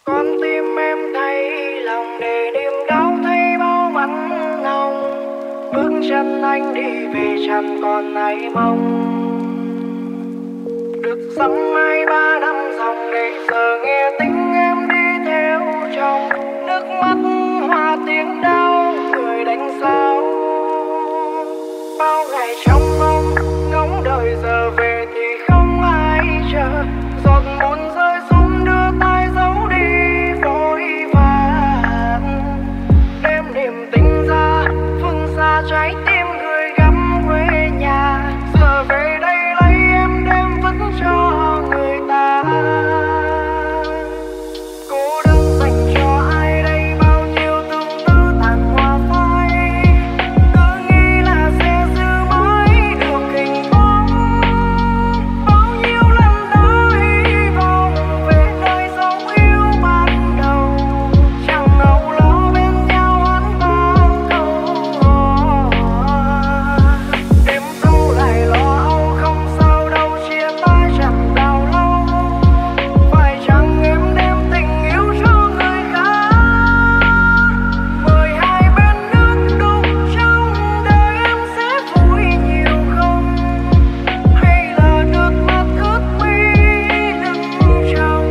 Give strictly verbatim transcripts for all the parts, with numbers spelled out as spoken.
Con tim em thấy lòng để niềm đau thấy bao mắt nồng. Bước chân anh đi về chẳng còn ai mong. Được dăm hai ba năm dòng để giờ nghe tiếng em đi theo chồng. Nước mắt hòa tiếng đau người đánh sao. Bao ngày trong mong ngóng đợi giờ về thì không ai chờ. Giọt buồn rơi xuống đưa tay giấu đi vội vàng. Đêm niềm tình ra phương xa trái tim người gắm quê nhà. Giờ về đây lấy em đem vứt cho người ta. Cô đơn dành cho ai đây bao nhiêu tương tư tàn hoa phai. Cứ nghĩ là sẽ giữ mãi được hình bóng. Bao nhiêu lần đã hy vọng về nơi dấu yêu ban đầu. Chẳng âu lo bên nhau hát bao câu. Đêm thâu lại lo âu không sao đâu chia tay chẳng bao lâu. Phải chăng em đem tình yêu cho người khác. Mời hai bên nước đục trong đời em sẽ vui nhiều không. Hay là nước mắt ướt mi lưng tròng.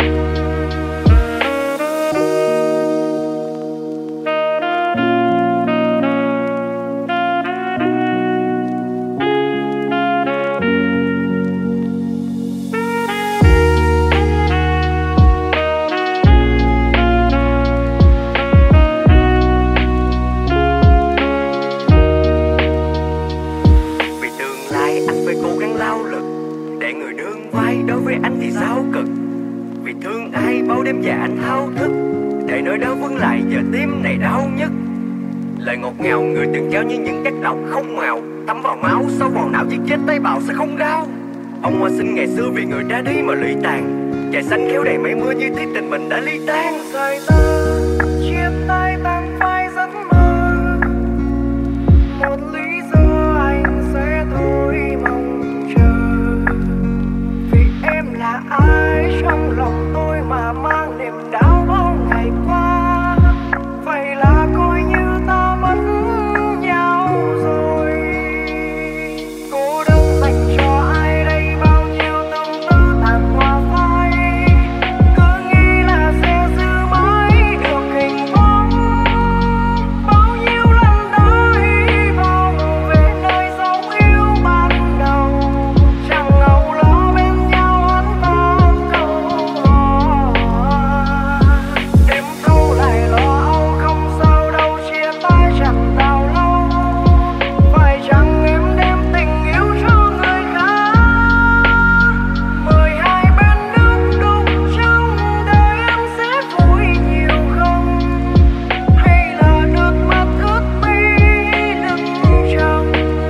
Vì tương lai anh phải cố gắng lao lực để người đương vai đối với anh thì sao cực. Vì thương ai bao đêm dài anh thao thức để nỗi đau vững lại giờ tim này đau nhất. Lời ngọt ngào người từng trao như những chất độc không màu thấm vào máu sâu vào não giết chết tế bào sẽ không đau. Ông hoa sinh ngày xưa vì người đã đi mà lụy tàn. Trời xanh khéo đầy mây mưa như thiết tình mình đã ly tan. Rời ta chia tay tan phai giấc mơ. Một lý do anh sẽ thôi mong chờ. Vì em là ai trong lòng tôi mà mang niềm đau bao ngày qua. Vậy là coi như ta mất nhau rồi. Cô đơn dành cho ai đây bao nhiêu tương tư tàn hoa phai. Cứ nghĩ là sẽ giữ mãi được hình bóng. Bao nhiêu lần đã hy vọng về nơi dấu yêu ban đầu. Chẳng âu lo bên nhau hát bao câu. Đêm thâu lại lo âu không sao đâu chia tay chẳng bao lâu. Phải chăng em đem tình yêu cho người khác. Mời hai bên nước đục trong đời em sẽ vui nhiều không. Hay là nước mắt ướt mi lưng tròng.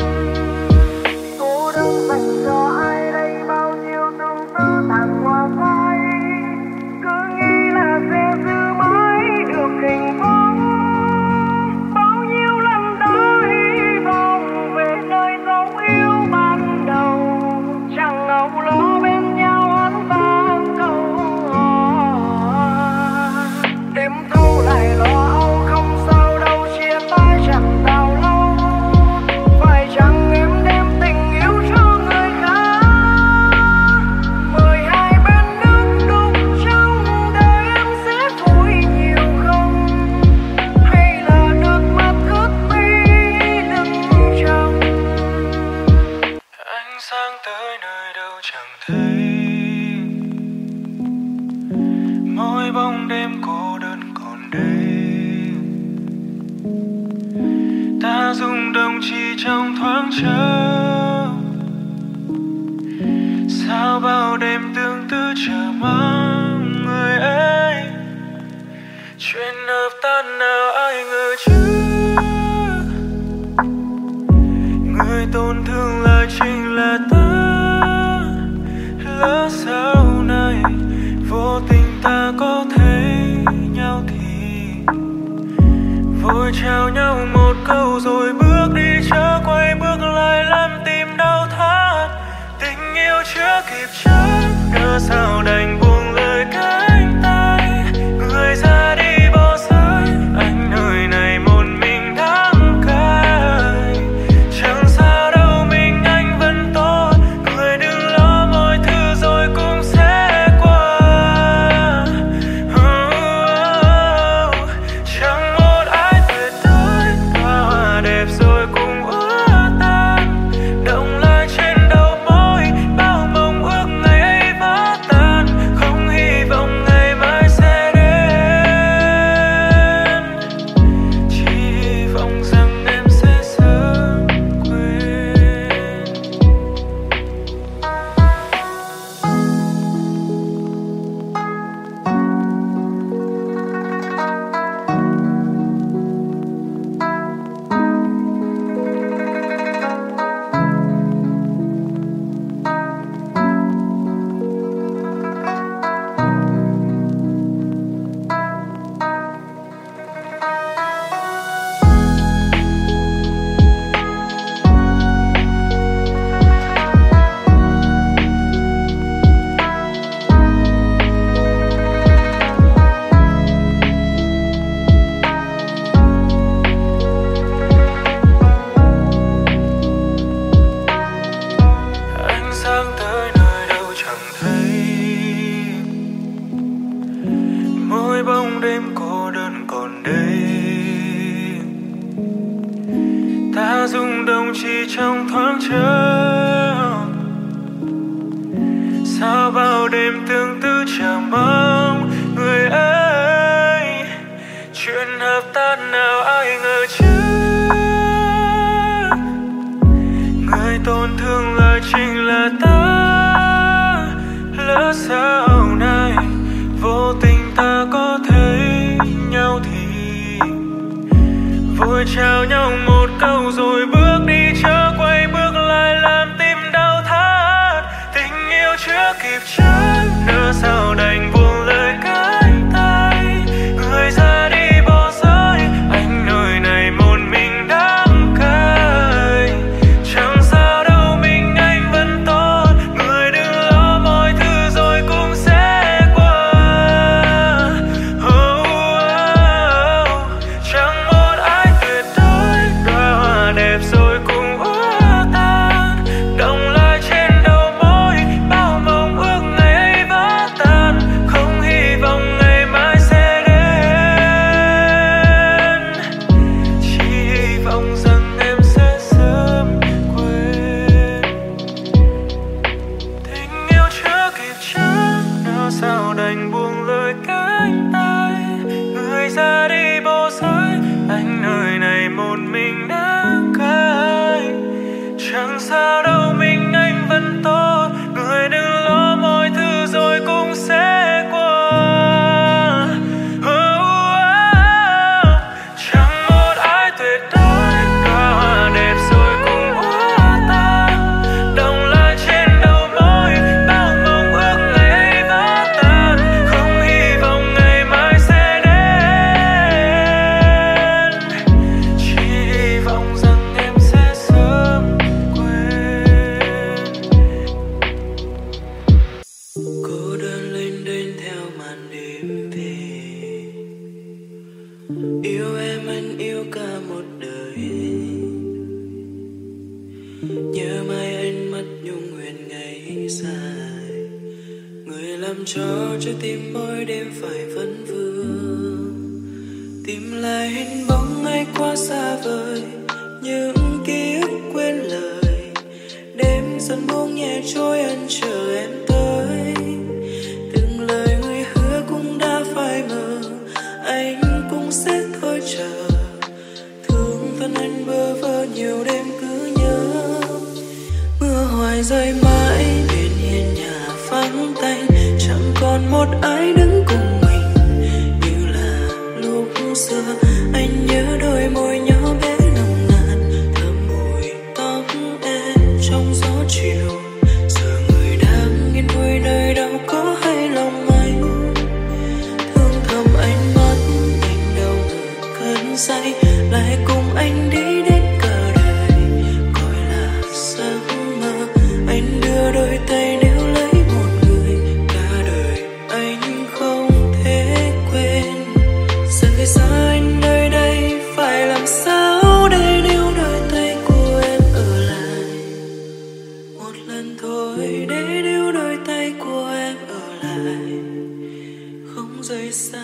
Cô đơn dành cho ai đây bao nhiêu tương tư tàn hoa phai. Cứ nghĩ là sẽ giữ mãi được hình bóng. Bao nhiêu lần đã hy vọng về nơi dấu yêu ban đầu. Chẳng âu lo bên nhau hát bao câu. Đêm thâu lại lo âu không sao đâu chia tay chẳng bao lâu. Phải chăng em đem tình yêu cho người khác. Mời hai bên nước đục trong đời em sẽ vui nhiều không. Hay là nước mắt ướt mi lưng tròng. Ánh sáng tới nơi đâu chẳng thấy. Mỗi bóng đêm cô đơn còn đây. Ta rung động chỉ trong thoáng chốc. Sao bao đêm tương tư chờ mong người ấy. Chuyện hợp tan nào ai ngờ chứ. Người tổn thương lại chính là ta. Lỡ sau này vô tình ta có thấy nhau thì vội chào nhau một câu rồi bước đi chớ quay bước lại làm tim đau thắt. Tình yêu chưa kịp chắc, nỡ sao đành buông lời cánh tay. Người nỗi bóng đêm cô đơn còn đây. Ta rung động chỉ trong thoáng chốc, sao bao đêm tương tư chờ mong người ấy. Chuyện hợp tan nào ai ngờ chứ, người tổn thương lại chính là ta. Lỡ sau này vô tình ta có thấy nhau thì vội chào nhau một câu rồi bước đi, chớ quay bước lại làm tim đau thắt. Tình yêu chưa kịp chân nỡ sao đành buông lời cánh tay, người ra đi bỏ rơi anh nơi này một mình đắng cay. Chẳng sao đâu mình anh vẫn tốt, người đừng lo mọi thứ rồi cũng sẽ qua. Oh, oh, chẳng một ai tuyệt đối, đóa hoa đẹp rồi cũng úa tan, động lại trên đầu môi bao mong ước ngày ấy vỡ tan. Không hy vọng ngày mai sẽ đến, chỉ hy vọng rằng em sẽ sớm quên. Tình yêu chưa kịp chân nào sao đành buông lời cánh tay, người ra đi bỏ rơi anh nơi này một mình đắng cay. Chẳng sao đâu mình anh vẫn tốt, người đừng lo mọi thứ rồi cũng sẽ qua. Oh, oh, chẳng một ai tuyệt đối, đóa hoa đẹp rồi cũng úa tan, động lại trên đầu môi bao mong ước ngày ấy vỡ tan. Không hy vọng ngày mai sẽ đến, chỉ hy vọng rằng em sẽ sớm quên. Cô đơn lên đên theo màn đêm về, yêu em anh yêu cả một đời. Nhớ mai anh mắt nhung huyền ngày dài, người làm cho trái tim mỗi đêm phải vấn vương. Tìm lại hình bóng ngày quá xa vời, những ký ức quên lời. Đêm dần buông nhẹ trôi anh chờ em tới, từng lời người hứa cũng đã phai mờ, anh cũng sẽ thôi chờ. Thương thân anh bơ vơ nhiều đêm cứ nhớ, mưa hoài rơi mãi bên hiên nhà vắng tanh. Chẳng còn một ai đứng cùng mình như là lúc xưa. Anh nhớ đôi môi nhỏ bé nồng nàn, thơm mùi tóc em trong gió chiều. Giờ người đang yên vui nơi đâu có hay lòng anh. Thương thầm ánh mắt anh đâu ngờ cơn say, lại cùng anh đi đến cả đời gọi là giấc mơ. Anh đưa đôi tay níu lấy một người, cả đời anh không thể quên. Rời xa anh nơi đây phải làm sao để níu đôi tay của em ở lại. Một lần thôi để níu đôi tay của em ở lại, không rời xa.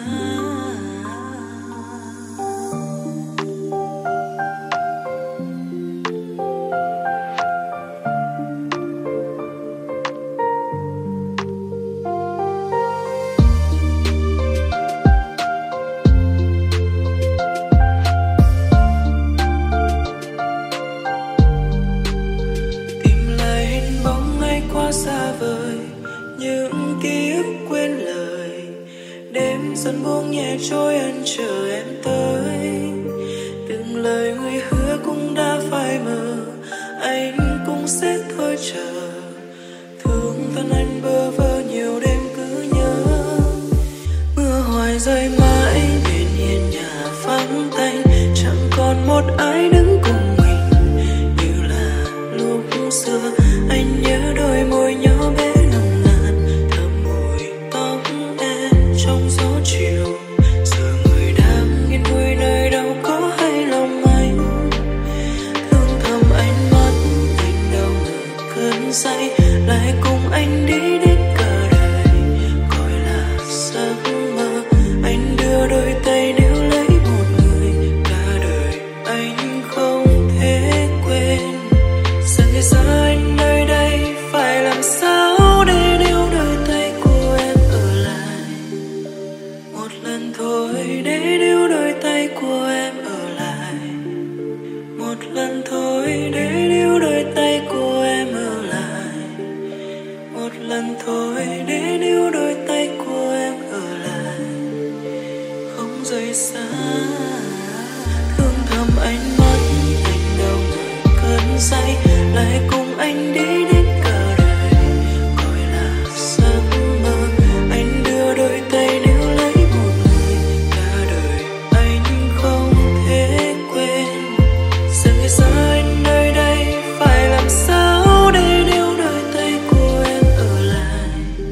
Tìm lại hình bóng ngày quá xa vời, những ký ức quên lời. Đêm dần buông nhẹ trôi anh chờ em tới, từng lời người hứa cũng đã phai mờ, anh cũng sẽ thôi chờ. Thương thân anh bơ vơ nhiều đêm cứ nhớ, mưa hoài rơi mãi bên hiên nhà vắng tanh. Chẳng còn một ai đứng cùng mình như là lúc xưa. Anh nhớ đôi môi nhỏ bé nồng nàn, thơm mùi tóc em trong gió chiều. Giờ người đang yên vui nơi đâu có hay lòng anh. Thương thầm ánh mắt anh đâu ngờ cơn say, lại cùng anh đi đến cả đời gọi là giấc mơ. Anh lần thôi để níu đôi tay của em ở lại, một lần thôi để níu đôi tay của em ở lại, một lần thôi để níu đôi tay của em ở lại, không rời xa. Thương thầm ánh mắt anh đâu rồi cơn say, lại cùng anh đi đến cả đời gọi là giấc mơ. Anh đưa đôi tay níu lấy một người cả đời anh không thể quên. Rời xa anh nơi đây phải làm sao để níu đôi tay của em ở lại.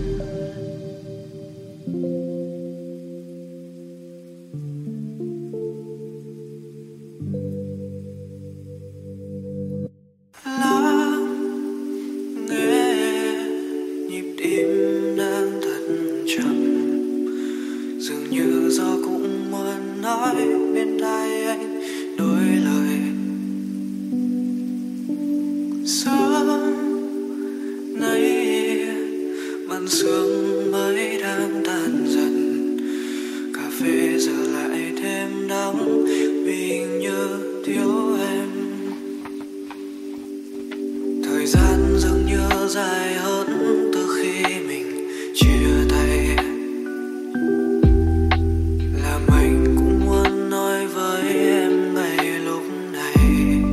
Lắng nghe nhịp tim đang thật chậm, dường như gió cũng muốn nói bên tai anh đôi lời. Sớm nay màn sương mới đang tan dần, cà phê giờ lại thêm đắng vì như thiếu em. Thời gian dường như dài hơn từ khi mình chia tay, làm anh cũng muốn nói với em ngay lúc này.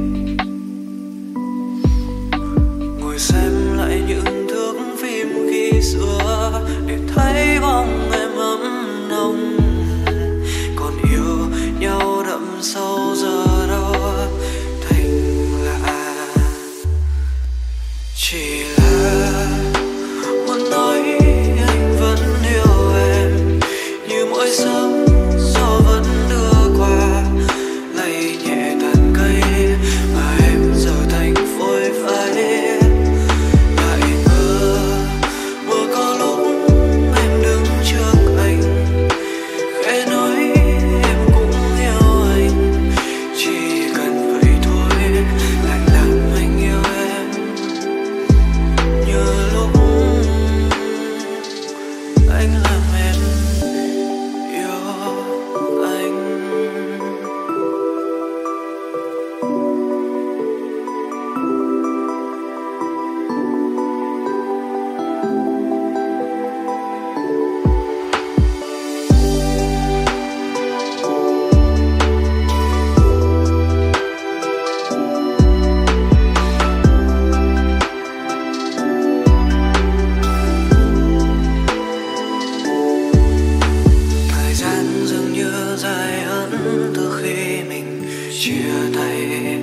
Ngồi xem lại những thước phim khi xưa để thấy bóng em ấm nồng, còn yêu nhau đậm sâu giờ đâu thành lạ. Chỉ là muốn nói anh vẫn yêu em, như mỗi sớm gió vẫn đưa qua, lay nhẹ tàn cây mà em giờ thành phôi phai. Lại mơ, mơ có lúc em đứng trước anh, khẽ nói em cũng yêu anh, chỉ cần vậy thôi lại làm anh yêu em như lúc anh làm em yêu anh. Thời gian dường như dài hơn từ khi mình chia tay,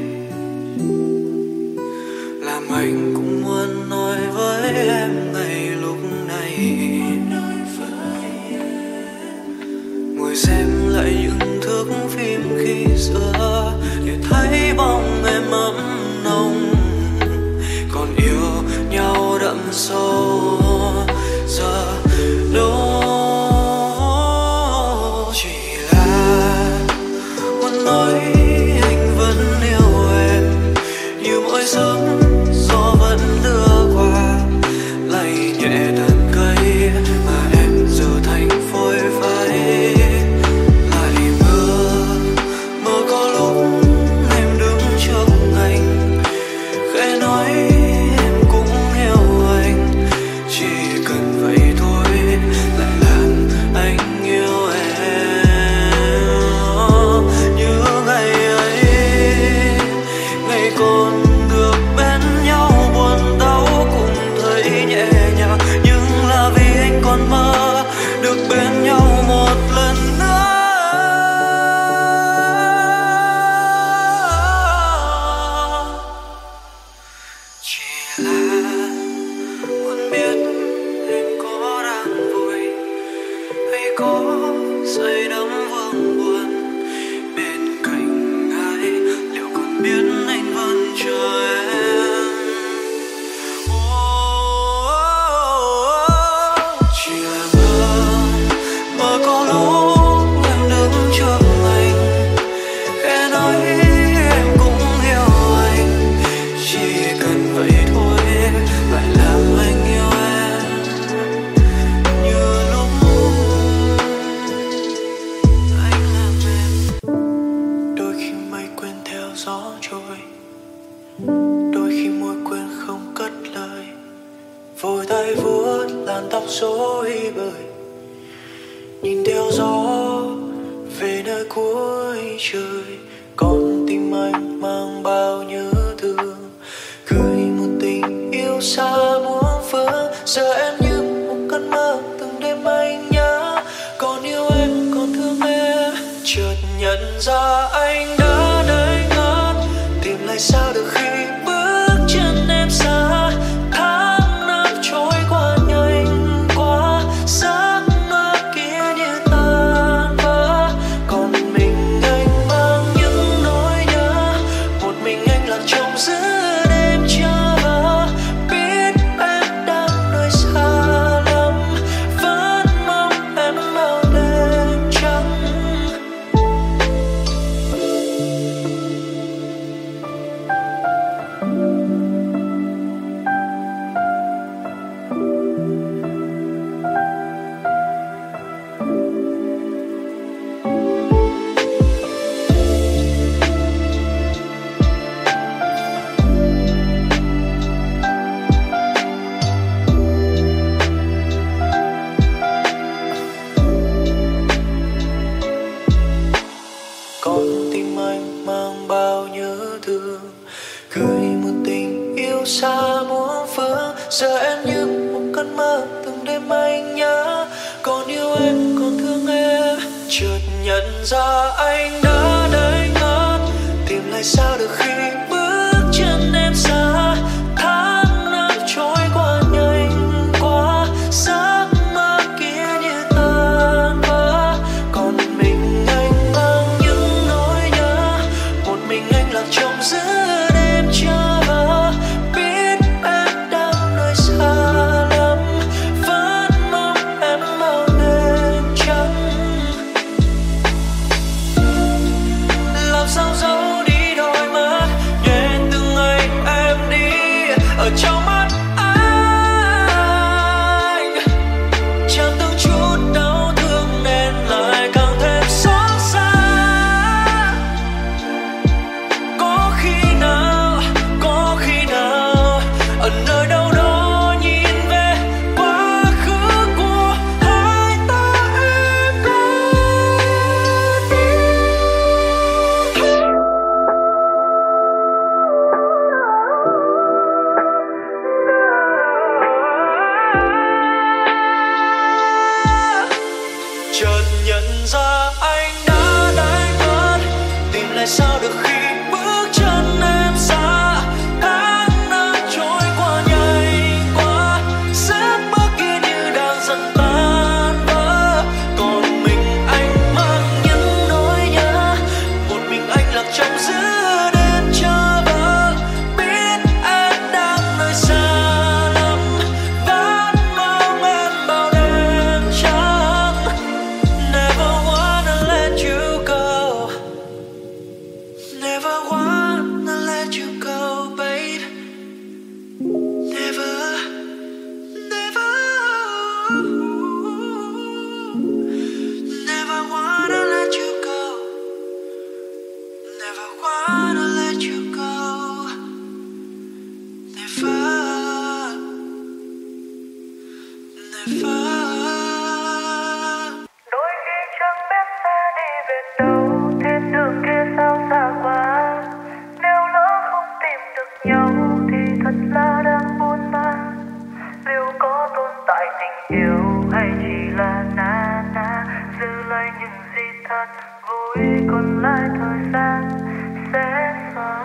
làm anh cũng muốn nói với em ngay lúc này. Ngồi xem lại những thước phim khi xưa để thấy bóng em ấm nồng, còn yêu nhau đậm sâu giờ đâu. Chỉ là muốn nói anh vẫn yêu em, như mỗi sớm gió vẫn đưa qua, lay nhẹ tàn cây mà em giờ thành phôi phai. Lại mơ, mơ có lúc em đứng trước anh, khẽ nói em cũng yêu anh, chỉ cần vậy thôi trời. Con tim anh mang bao nhớ thương, gửi một tình yêu xa muôn phương. Giờ em như một cơn mơ từng đêm anh nhớ, còn yêu em còn thương em. Chợt nhận ra anh đã đánh ngất, tìm lại sao được khi bước chân em xa. Tháng năm trôi qua nhanh quá, giấc mơ kia như tan vỡ. Còn mình anh mang những nỗi nhớ, một mình anh lặng trong giữa đêm chờ. Biết em đang nơi xa lắm, vẫn mong em bao đêm trắng. Con tim anh mang bao nhớ thương, gửi một tình yêu xa muôn phương. Giờ em như một cơn mơ từng đêm anh nhớ, còn yêu em còn thương em. Chợt nhận ra anh đã đánh ngất, tìm lại sao được khi bước chân em xa. Tháng năm trôi qua nhanh quá, giấc mơ kia như tan vỡ. Còn mình anh mang những nỗi nhớ, một mình anh lặng trong giữa đêm chờ. Biết em đang nơi xa lắm, vẫn mong em bao đêm trắng. Làm sao giấu đi đôi mắt, nhẹ từng ngày em đi ở trong mắt anh. Chẳng từng chút đau thương nên lại càng thêm xót xa. Có khi nào, có khi nào ở nơi đâu đó nhìn về quá khứ của hai ta em có chợt nhận ra anh đã đánh mất, tìm lại sao được khi bước chân em xa. Tháng năm trôi qua nhanh quá, giấc mơ kia như đang dần tan vỡ. Còn mình anh mang những nỗi nhớ, một mình anh lặng trong giữa đêm chờ vỡ. Biết em đang nơi xa lắm, vẫn mong em bao đêm trắng. Never wanna let you go, never wanna let you go, babe. Never, never, never wanna let you go, never wanna let you go, never, never. Đôi khi chẳng biết sẽ đi về đâu, thiên đường kia sao xa quá. Nếu lỡ không tìm được nhau thì thật là đang buồn bã. Liệu có tồn tại tình yêu hay chỉ là na ná, giữ lại những gì thật vui, còn lại thời gian sẽ xóa.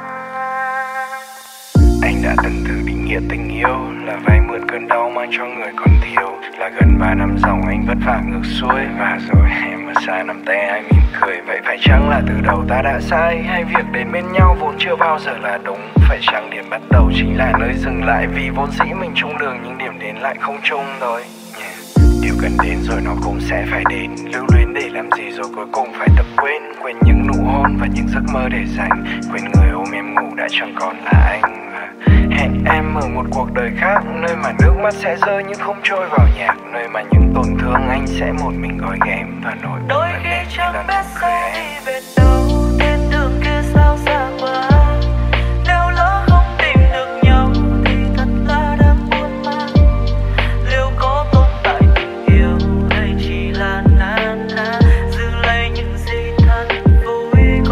Anh đã từng thử định nghĩa tình yêu là vay mượn cơn đau mang cho người còn thiếu, là gần ba năm dòng anh vất vả ngược xuôi, và rồi em ở xa nắm tay ai mỉm cười. Vậy phải chăng là từ đầu ta đã sai, hay việc đến bên nhau vốn chưa bao giờ là đúng? Phải chăng điểm bắt đầu chính là nơi dừng lại, vì vốn dĩ mình chung đường nhưng điểm đến lại không chung rồi. Yeah. Điều cần đến rồi nó cũng sẽ phải đến, lưu luyến để làm gì rồi cuối cùng phải tập quên. Quên những nụ hôn và những giấc mơ để dành, quên người ôm em ngủ đã chẳng còn là anh. Và hẹn em ở một cuộc đời khác, nơi mà nước mắt sẽ rơi nhưng không trôi vào nhạc, nơi mà những tổn thương anh sẽ một mình gói ghém và nỗi buồn Đôi vẫn khi đen như chẳng lần biết trước cười sẽ em. đi về đâu, thiên đường kia sao xa quá. Nếu lỡ không tìm được nhau thì thật là đáng buồn bã. Liệu có tồn tại tình yêu hay chỉ là na ná, giữ lấy những gì thật vui,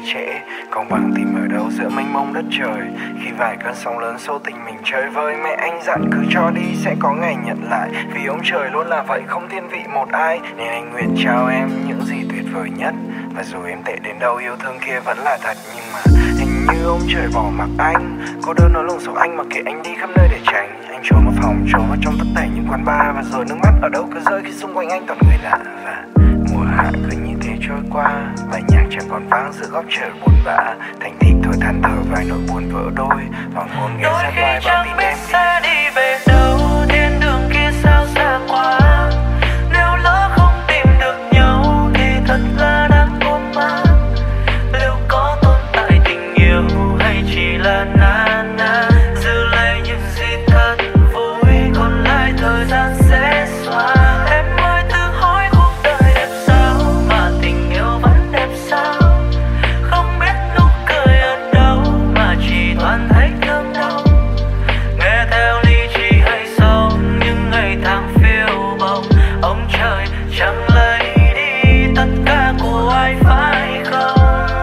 trễ. Công bằng tìm ở đâu giữa mênh mông đất trời. Khi vài cơn sóng lớn xô tình mình chơi vơi, mẹ anh dặn cứ cho đi sẽ có ngày nhận lại. Vì ông trời luôn là vậy, không thiên vị một ai. Nên anh nguyện trao em những gì tuyệt vời nhất. Và dù em tệ đến đâu, yêu thương kia vẫn là thật. Nhưng mà hình như ông trời bỏ mặc anh. Cô đơn nói lùng sầu anh mà kệ anh đi khắp nơi để tránh. Anh trốn vào phòng, trốn vào trong tất thảy những quán bar. Và rồi nước mắt ở đâu cứ rơi khi xung quanh anh toàn người lạ. Và mùa hạ cứ như thế trôi qua. Bài nhạc chẳng còn vang giữa góc trời buồn bã. Thành thị thôi than thở vài nỗi buồn vỡ đôi. Hoàng hôn nghe sát vai bao tim em sẽ đi về đâu, thiên đường kia sao xa quá. Nếu lỡ không tìm được nhau thì thật là đáng buồn má. Liệu có tồn tại tình yêu hay chỉ là na ná, giữ lấy những gì thật vui, còn lại thời gian sẽ xóa. Em ơi tự hỏi cuộc đời đẹp sao mà tình yêu vẫn đẹp sao. Không biết nụ cười ở đâu mà chỉ toàn thấy thương đau. Nghe theo lý trí hay sống những ngày tháng phiêu bồng, ông trời chẳng lấy đi tất cả của ai phải không.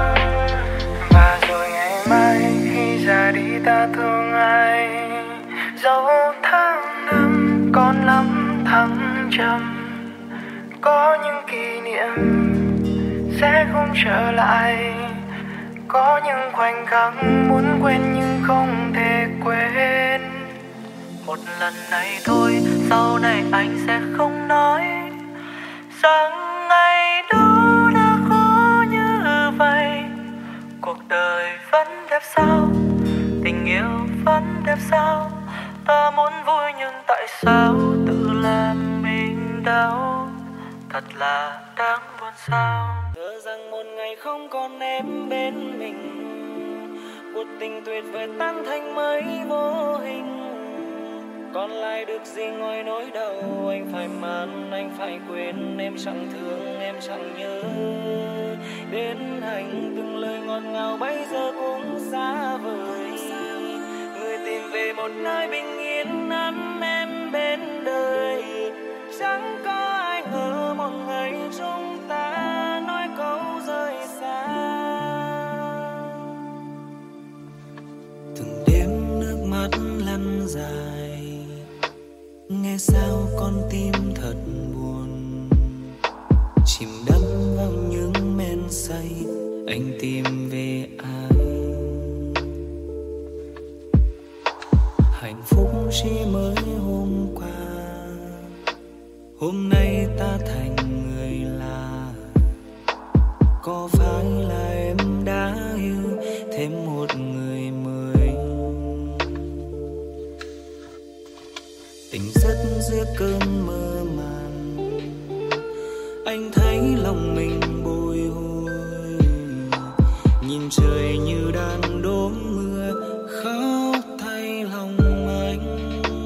Và rồi ngày mai khi ra đi ta thương ai. Dẫu tháng năm còn lắm thăng trầm, Có những kỷ niệm sẽ không trở lại. Có những khoảnh khắc muốn quên nhưng không thể quên. một lần này thôi, sau này anh sẽ không nói rằng ngày đó đã khó như vậy. Cuộc đời vẫn đẹp sao, tình yêu vẫn đẹp sao. Ta muốn vui nhưng tại sao tự làm mình đau, thật là đáng buồn sao. Ngờ rằng một ngày không còn em bên mình, cuộc tình tuyệt vời tan thành mấy vô hình. Còn lại được gì ngoài nỗi đau, anh phải mang, anh phải quên. Em chẳng thương, em chẳng nhớ đến hành, từng lời ngọt ngào bây giờ cũng xa vời. Người tìm về một nơi bình yên ấm em bên đời. Chẳng có ai ngờ một ngày chúng ta nói câu rời xa. Từng đêm nước mắt lăn dài, nghe sao con tim thật buồn. Chìm đắm vào những men say, anh tìm về ai. Hạnh phúc chỉ mới hôm qua, hôm nay ta thành người lạ. Có phải là em đã yêu thêm một người mới? Tỉnh giấc giữa cơn mơ màng, anh thấy lòng mình bồi hồi. Nhìn trời như đàn đốm mưa, khóc thay lòng anh.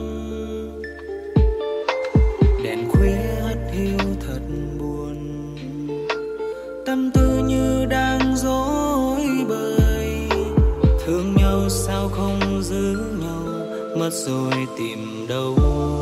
Đèn khuya hắt hiu thật buồn, tâm tư như đang rối bời. Thương nhau sao không giữ nhau, mất rồi tìm đâu.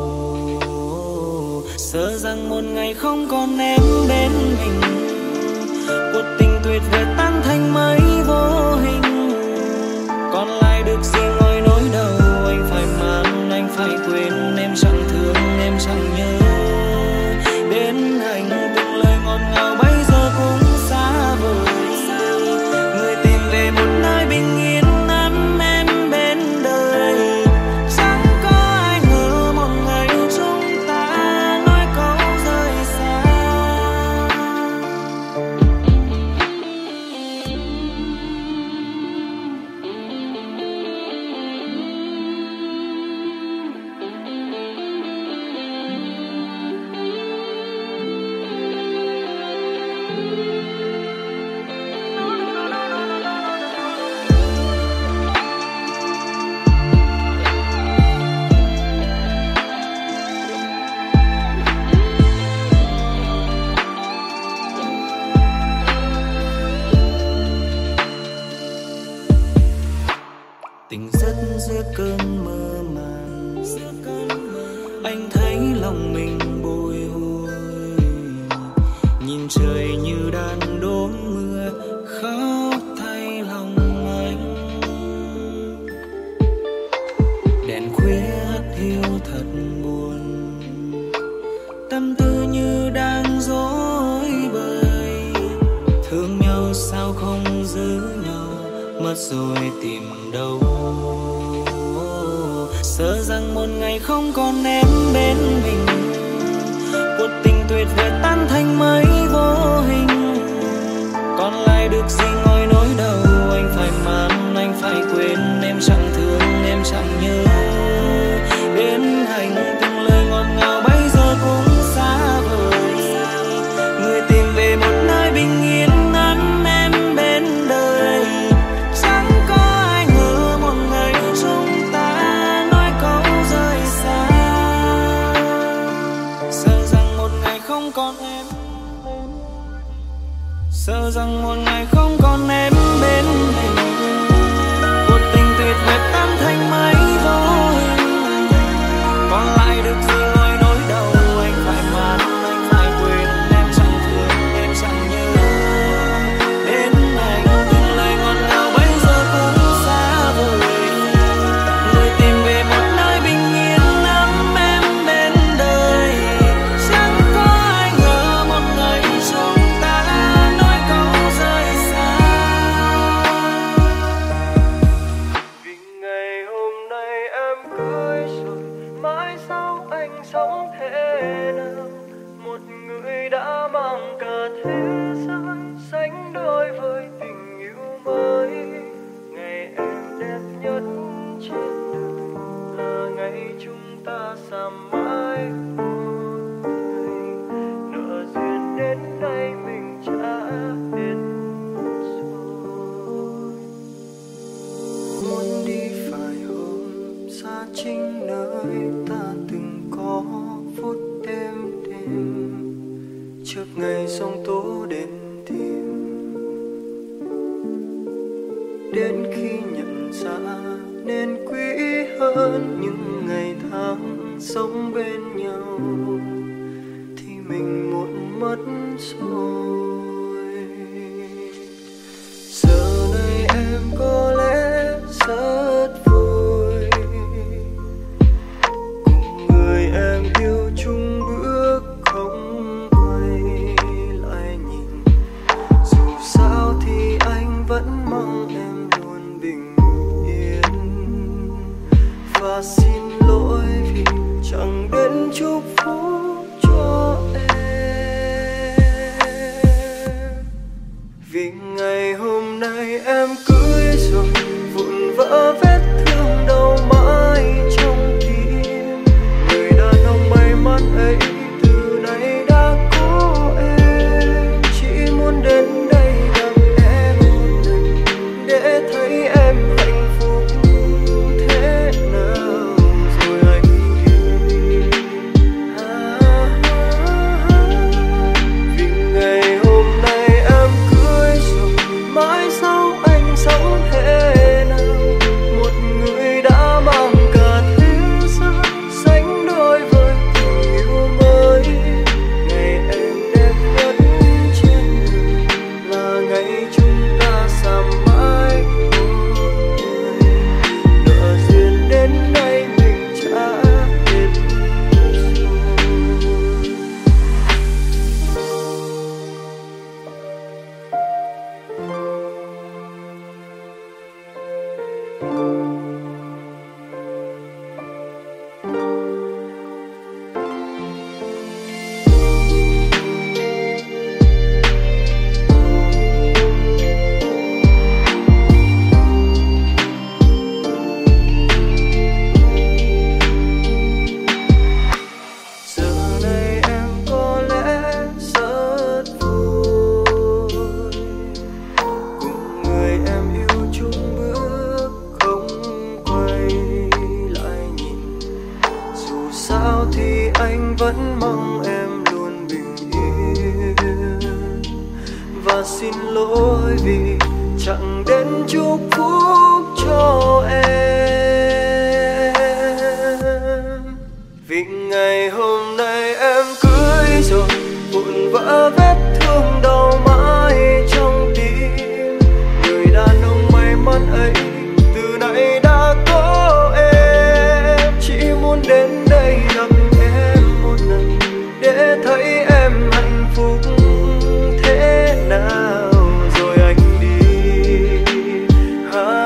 Sợ rằng một ngày không còn em bên mình, cuộc tình tuyệt vời tan thành mấy vô hình. Còn lại được gì ngoài nỗi đau, anh phải mang, anh phải quên. Em chẳng thương, em chẳng nhớ đến hành, từng lời ngọt ngào bây giờ cũng xa vời. Người tìm về một nơi bình yên ấm em bên đời. Chẳng có ai ngờ một ngày chúng ta nói câu rời xa. Tỉnh giấc giữa cơn mơ màng, anh thấy lòng mình bồi hồi. Nhìn trời như đàn đốm mưa, khóc than rồi tìm đâu. Sợ rằng một ngày không còn em bên mình, cuộc tình tuyệt vời tan thành mây vô hình. Còn lại được gì ngồi nỗi đau, anh phải mang, anh phải quên. Em chẳng thương, em chẳng nhớ. Đến hành từng lời ngọt ngào bây giờ cũng xa vời. Người tìm về một nơi bình yên ấm em bên đời. Chẳng có ai ngờ một ngày chúng ta nói câu rời xa. Sợ rằng một ngày không còn em, sợ rằng một ngày không còn em bên mình. Cuộc tình tuyệt vời tan thành mây vô hình. Còn lại được gì ngồi nỗi đau, anh phải mang, anh phải quên. Em chẳng thương, em chẳng nhớ. Đến anh từng lời ngọt ngào bây giờ cũng xa vời. Người tìm về một nơi bình yên ấm em bên đời. Chẳng có ai ngờ một ngày chúng ta nói câu rời xa. Vì ngày hôm nay em cưới rồi, mãi sau anh sống thế nào? Một người đã mang cả thế giới, sánh đôi với tình yêu mới. Ngày em đẹp nhất trên đời là ngày chúng ta xa mãi một người. Nợ duyên đến nay mình trả hết rồi. Muốn đi phải hôm xa chính nơi ta từng có phút đêm đêm. Trước ngày sông tố đến tìm, đến khi nhận ra nên quý hơn những ngày tháng sống bên nhau thì mình muộn mất rồi. Giờ này em có lẽ rất vui cùng người em yêu chung bước không quay lại nhìn. Dù sao thì anh vẫn mong em luôn bình yên. Và xin lỗi vì chẳng đến chúc phúc cho em. Vì ngày hôm nay em cưới rồi, vụn vỡ vết thương đau mãi trong tim. Người đàn ông may mắn ấy từ nay đã có em. Chỉ muốn đến đây gặp em một lần để thấy em hạnh phúc thế nào rồi anh đi. À, à, à. Vì ngày hôm nay em cưới rồi, mãi sau anh sống thế nào? Một người đã mang cả thế giới, sánh đôi với tình yêu mới. Ngày em đẹp nhất trên đời là ngày chúng ta xa mãi một người. Nợ duyên đến nay mình trả hết rồi. Giờ này em có lẽ rất vui cùng người em yêu chung bước không quay lại nhìn. Dù sao thì anh vẫn mong em luôn bình yên. Và xin lỗi vì chẳng đến chúc phúc cho em. Vì ngày hôm nay em cưới rồi, vụn vỡ vết thương đau mãi trong tim. Người đàn ông may mắn ấy từ nay đã có em. Chỉ muốn đến đây gặp em một lần để thấy em hạnh phúc thế nào rồi anh đi. À,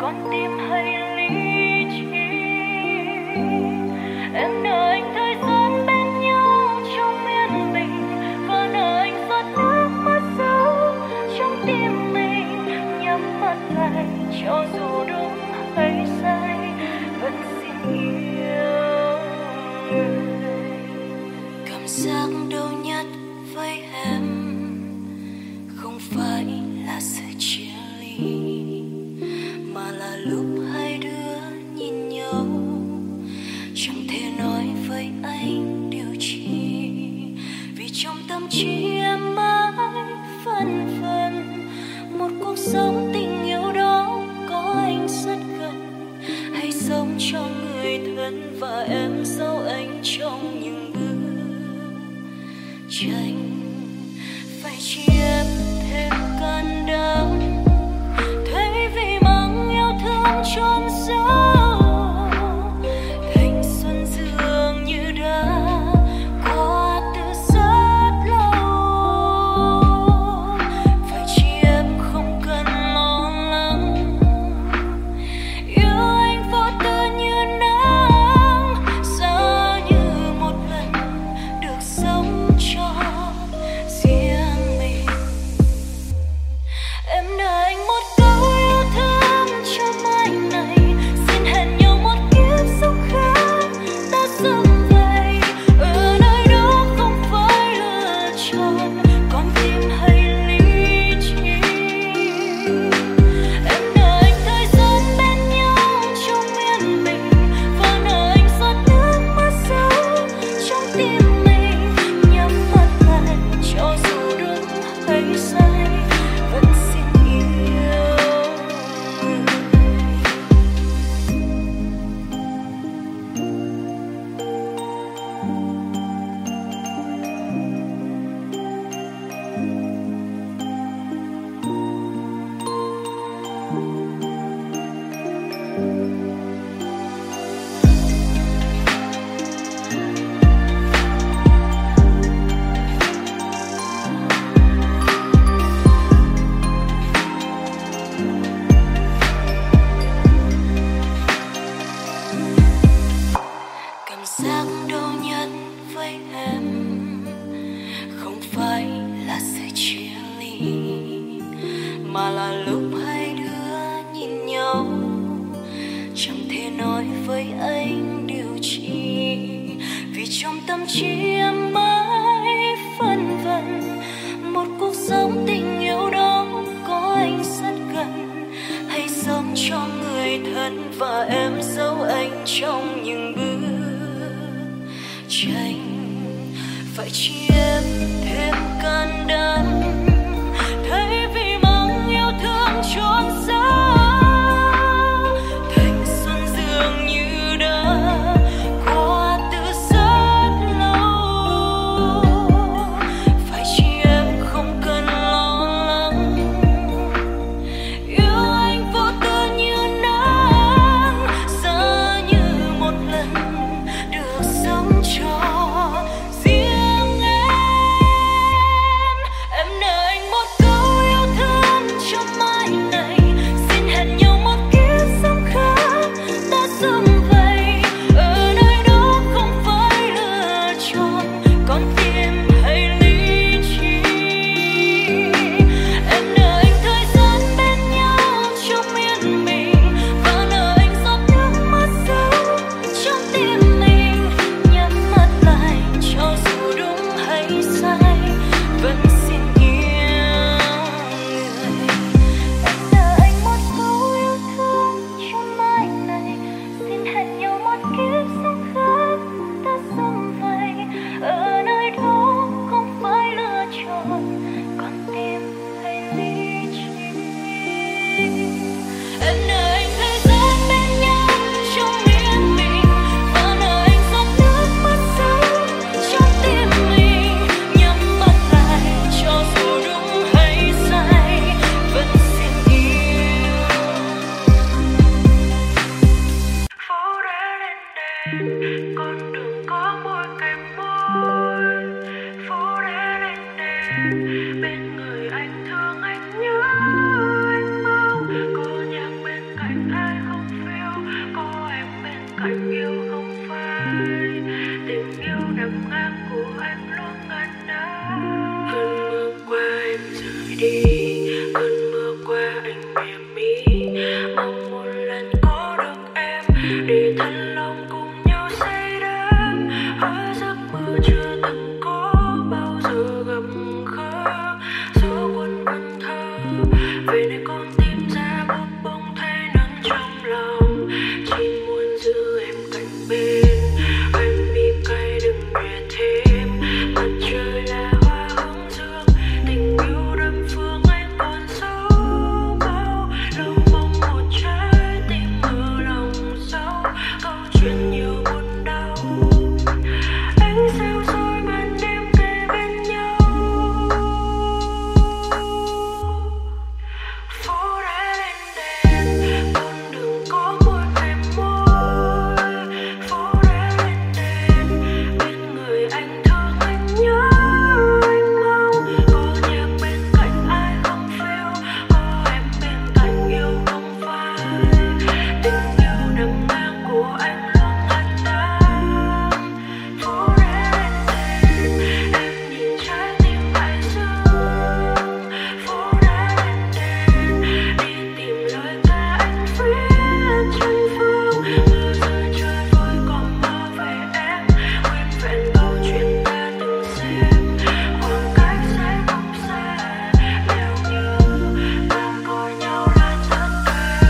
con tim hay lý trí. Em nợ anh thời gian bên nhau trong yên bình, và nợ anh giọt nước mắt sâu trong tim mình. Nhắm mắt lại cho dù đúng hay sai, vẫn xin yêu người. Cảm giác đau nhất với em không phải là sự chia ly, mà là lúc hai đứa nhìn nhau chẳng thể nói với anh điều chi. Vì trong tâm trí em mãi phân vân một cuộc sống tình yêu đó có anh rất gần, hay sống cho người thân và em giấu anh trong những bức tranh. Phải chi em thêm can đảm, thấy vì mang yêu thương trôn giấu, thanh xuân dường như đã qua từ rất lâu. Phải chi em không cần lo lắng, yêu anh vô tư như nắng, xa như một lần được sống cho riêng mình. Em nợ anh một câu yêu thương cho mai này, xin hẹn nhau một kiếp sống khác ta sớm về. Ở nơi đó không phải lựa chọn con tim hay lý trí. Em nợ anh thời gian bên nhau trong yên bình, và nợ anh giọt nước mắt sâu trong tim mình. Nhắm mắt lại cho dù đúng hay sai, vẫn xin yêu người. Cảm giác đau nhất với em không phải là sự chia ly, mà là lúc hai đứa nhìn nhau chẳng thể nói với anh điều chi. Vì trong tâm trí em mãi phân vân một cuộc sống tình yêu đó có anh rất gần, hay sống cho người thân và em giấu anh trong những bức tranh. Phải chi em thêm can đảm, thấy vì mang yêu thương trôn giấu, thanh xuân dường như đã qua từ rất lâu. Phải chi em không cần lo lắng, yêu anh vô tư như nắng, xa như một lần được sống cho riêng em. Em nợ cạnh yêu không phải tình yêu nằm ngang của anh luôn ngăn đá. Cơn mưa qua em rời đi, cơn mưa qua anh mềm mi, mong một lần có được em để thân lòng cùng nhau say đắm. Hỏi giấc mơ chưa từng có bao giờ gầm khớ, gió buồn vần thơ về nơi con tim ra một bông thay nắng trong lòng. Chỉ muốn giữ em cạnh bên, em bị cay đừng về thêm. Mặt trời là hoa hướng dương, tình yêu đâm phương anh còn dấu bao lâu. Mong một trái tim ở lòng sâu, câu chuyện nhiều buồn đau. Ánh sao soi màn đêm kề bên nhau, phố đã lên đèn, con đường có một em môi. Phố đã lên đèn, bên người anh thương anh nhớ anh mong có nhạc bên cạnh ai không phiêu, có em bên cạnh yêu không phải tình yêu nằm ngang của anh luôn ngăn đắm. Phố đã lên đèn, em nhìn trái tim đại dương. Phố đã lên đèn, đi tìm lời ca anh viết trên phương. Mưa rơi trời vơi còn mơ về em, nguyên vẹn câu chuyện ta từng xem. Khoảng cách sẽ không xa nếu như ta coi nhau là tất cả.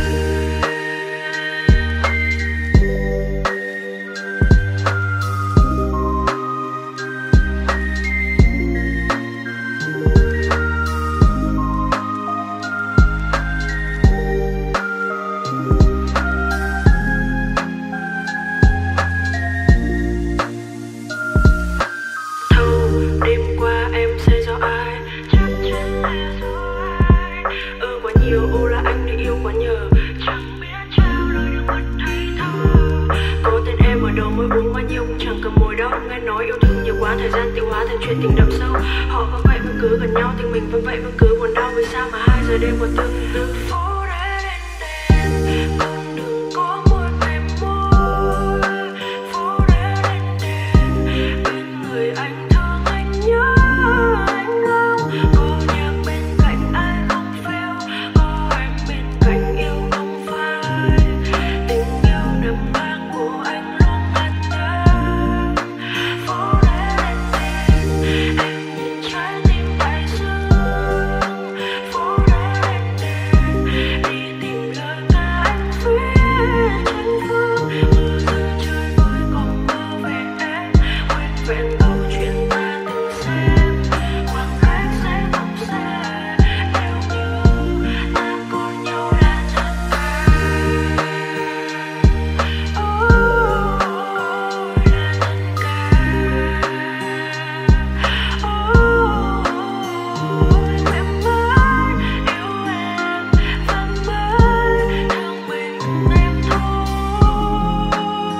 Thâu đêm qua em say do ai, chắc chắn là do ai. Ừ quá nhiều, ô là anh đã yêu quá nhờ, chẳng biết trao lời được mất hay thơ. Có tên em ở đầu môi uống bao nhiêu cũng chẳng cầm mồi đâu. Nghe nói yêu thương nhiều quá, thời gian tiêu hóa thành chuyện tình đậm sâu. Họ có vậy vẫn cứ gần nhau, tình mình vẫn vậy vẫn cứ buồn đau. Vì sao mà hai giờ đêm còn từng từ phố đã lên đèn, con đường có một em môi. Phố đã lên đèn, bên người anh thương anh nhớ anh mong có nhạc bên cạnh ai không phiêu, có em bên cạnh yêu không phải tình yêu nằm ngang của anh luôn ngăn đắm. Phố đã lên đèn, em nhìn trái tim đại dương. Phố đã lên đèn, đi tìm lời ca anh viết trên phương. Mưa rơi trời vơi còn mơ về em, nguyên vẹn câu chuyện ta từng xem. Khoảng cách sẽ không xa nếu như ta coi nhau là tất cả. Ôi là tất cả. Ôi em mới yêu em và mới thương mình em thôi.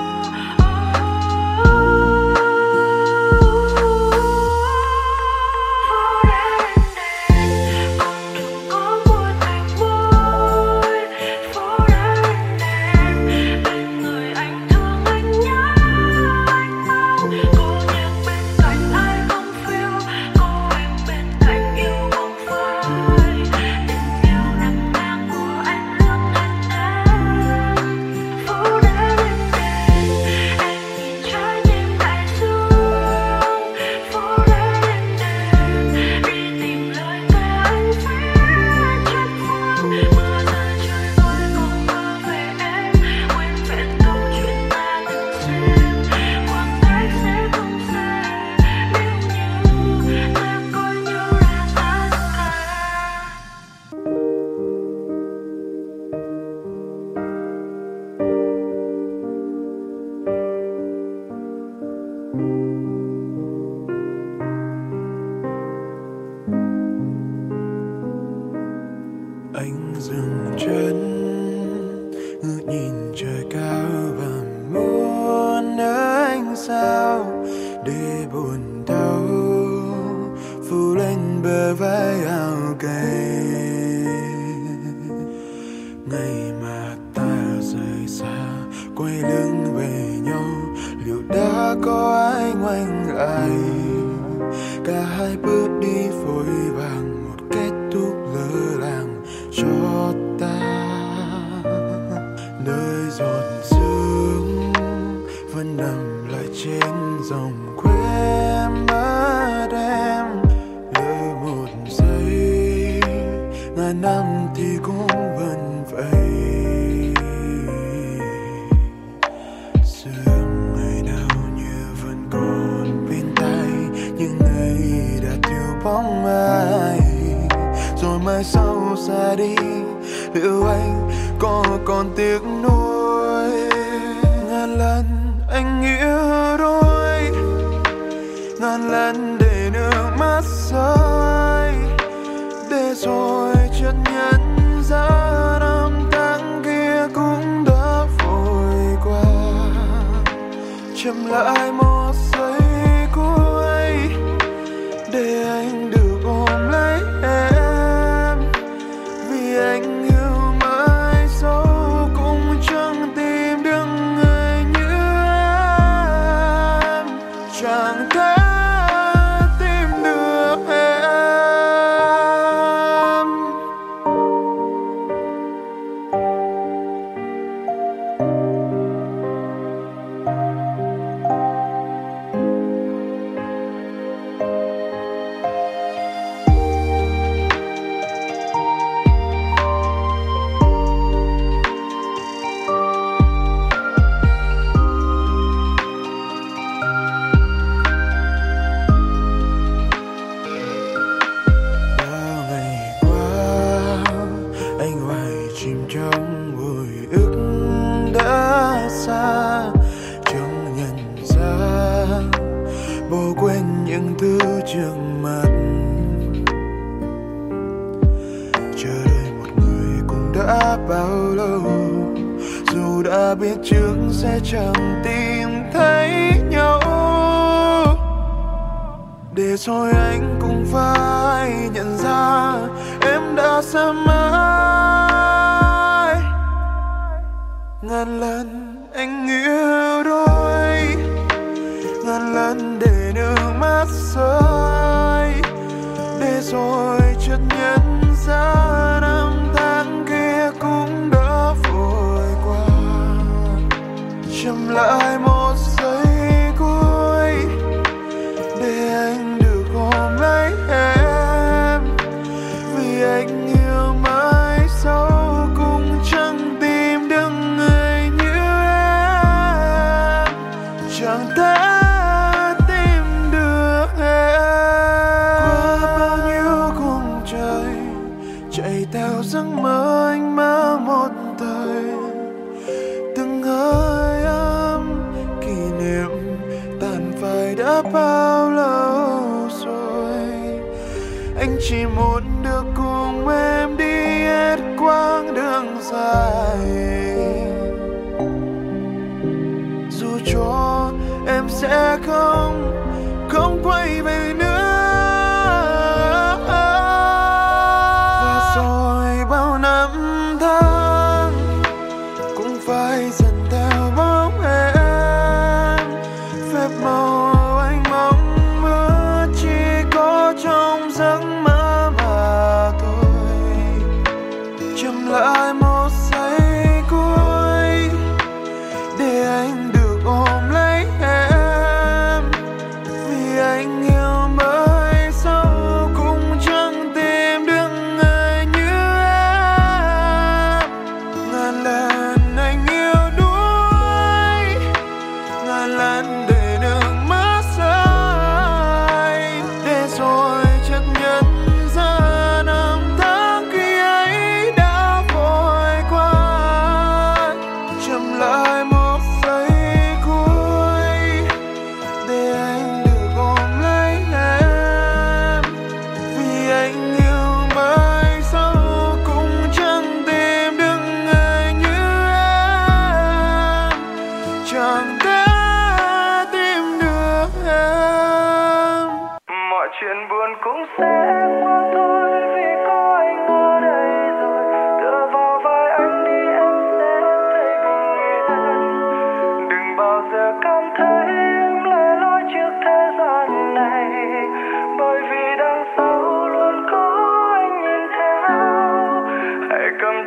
Phố đã lên đèn, con đường có một em môi. Phố đã lên đèn, bên người anh thương anh nhớ anh mong có nhạc bên cạnh ai không phiêu, có em bên cạnh yêu không phải tình yêu nằm ngang của anh luôn ngăn đắm. Phố đã lên đèn, em nhìn trái tim đại dương. Phố đã lên đèn, đi tìm lời ca anh viết trên phương. Mưa rơi trời vơi còn mơ về em, nguyên vẹn câu chuyện ta từng xem. Khoảng cách sẽ không xa nếu như ta coi nhau là tất cả. Anh dừng chân ngước nhìn trời cao và muốn anh sao để buồn đau phủ lên bờ vai áo cay. Ngày mà ta rời xa quay lưng về đã có ai ngoảnh lại. Cả hai bước đi vội vàng, một kết thúc lơ là cho ta. Nơi giọt sương vẫn nằm lại trên dòng quên mất em. Lỡ một giây, ngàn năm thì cũng vẫn vậy. Sương ngày nào như vẫn còn bên tay, nhưng ngày đã thiếu bóng ai. Rồi mai sau xa đi, liệu anh có còn tiếc nuối? Ngàn lần anh yêu đôi, ngàn lần để nước mắt rơi, để rồi chợt nhận ra năm tháng kia cũng đã vội qua. Chậm lại một giây cuối để anh được ôm lấy em, vì anh yêu mãi dẫu cũng chẳng tìm được người như em. Chẳng thể tìm được em. Bao ngày qua anh hoài chìm trong hồi ức đã xa, chẳng nhận ra bỏ quên những thứ trước mặt. Chờ đợi một người cũng đã bao lâu, dù đã biết trước sẽ chẳng tìm thấy nhau. Để rồi anh cũng phải nhận ra em đã xa mãi. Ngàn lần anh yêu đôi, ngàn lần để nước mắt rơi, để rồi chợt nhận ra năm tháng kia cũng đã vội qua. Chậm lại một giây cuối để anh được ôm lấy em, vì anh yêu mãi dẫu cũng chẳng tìm được người như em. Chẳng thể tìm được em. Qua bao nhiêu khung trời, chạy theo giấc mơ anh mang một thời. Từng hơi ấm kỷ niệm tàn phai đã bao lâu rồi. Anh chỉ muốn được cùng em đi hết quãng đường dài, dù cho em sẽ không không quay về nữa. Và rồi bao năm tháng cũng phải dần theo bóng em. Phép màu anh mong ước chỉ có trong giấc mơ mà thôi. Chậm lại một giây cuối để anh được ôm lấy em, vì anh yêu mới sâu cũng chẳng tìm được người như em. Ngàn lần anh yêu đuối, ngàn lần để nước mắt rơi, để rồi chợt nhận ra năm tháng khi ấy đã vội qua. Chậm lại một giây cuối để anh được ôm lấy em, vì anh yêu mãi dẫu cũng chẳng tìm được người như em. Chẳng thể tìm được em. Mọi chuyện buồn cũng sẽ qua thôi, vì có anh ở đây rồi. Tựa vào vai anh đi em sẽ thấy bình yên. Đừng bao giờ cảm thấy em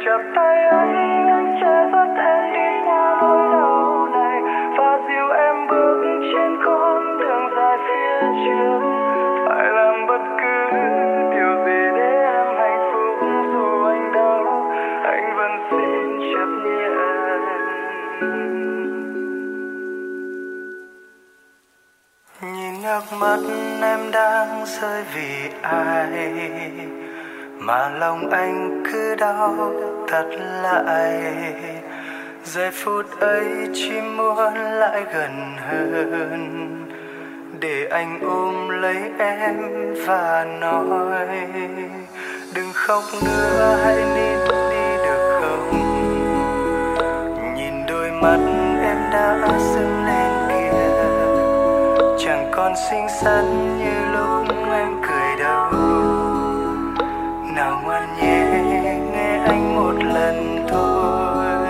chặt tay anh, anh sẽ dắt em đi qua nỗi đau này và dìu em bước trên con đường dài phía trước. Phải làm bất cứ điều gì để em hạnh phúc, dù anh đau anh vẫn xin chấp nhận. Nhìn nước mắt em đang rơi vì ai mà lòng anh cứ đau thật lại. Giây phút ấy chỉ muốn lại gần hơn để anh ôm lấy em và nói đừng khóc nữa, hãy nín đi được không. Nhìn đôi mắt em đã sưng lên kìa, chẳng còn xinh xắn như lúc em cười đâu. Nào ngoan nhé, nghe anh một lần thôi.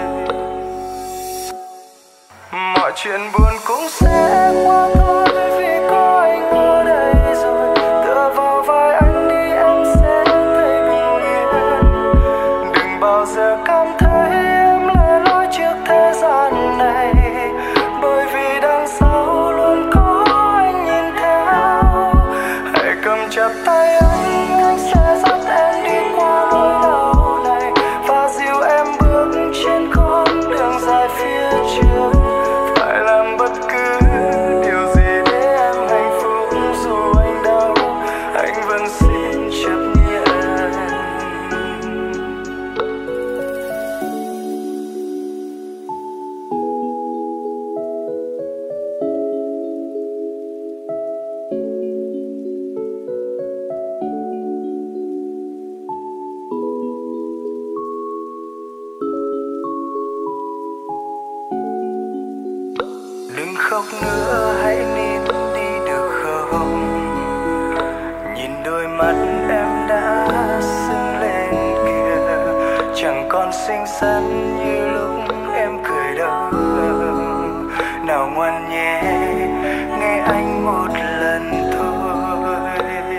Mọi chuyện buồn cũng sẽ qua thôi, vì có anh ở đây rồi. Tựa vào vai anh đi em sẽ thấy bình yên. Đừng bao giờ cảm thấy em lẻ loi trước thế gian này, bởi vì đằng sau luôn có anh nhìn theo. Hãy cầm chặt tay anh, anh sẽ dắt em đi qua nỗi đau này và dìu em bước trên con đường dài phía trước. Phải làm bất cứ điều gì để em hạnh phúc, dù anh đau anh vẫn xin chấp nhận. Đừng khóc nữa, hãy nín đi được không. Nhìn đôi mắt em đã sưng lên kìa, chẳng còn xinh xắn như lúc em cười đâu. Nào ngoan nhé, nghe anh một lần thôi.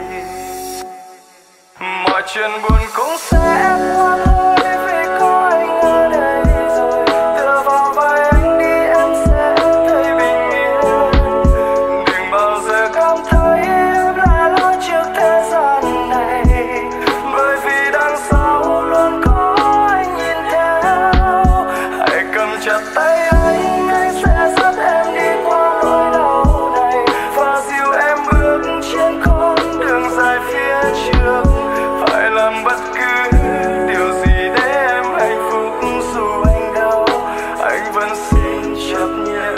Mọi chuyện buồn cũng sẽ qua thôi, vì có anh ở đây rồi. Tựa vào vai anh đi em sẽ thấy bình yên. Đừng bao giờ cảm thấy em lẻ loi trước thế gian này, bởi vì đằng sau luôn có anh nhìn theo. Hãy cầm chặt tay anh, anh sẽ dắt em đi qua nỗi đau này và dìu em bước trên con đường dài phía trước. Phải làm bất cứ điều gì để em hạnh phúc, dù anh đau anh vẫn xin chấp nhận.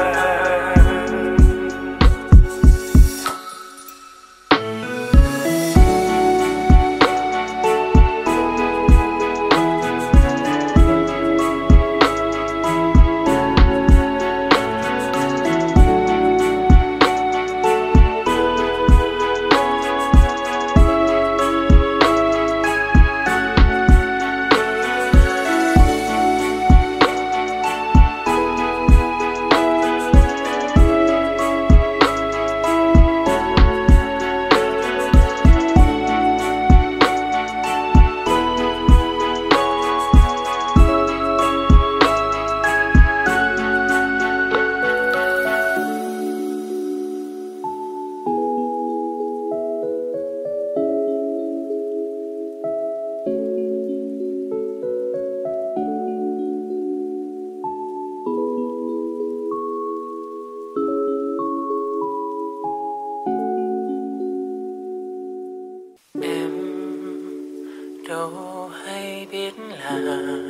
Em đâu hay biết là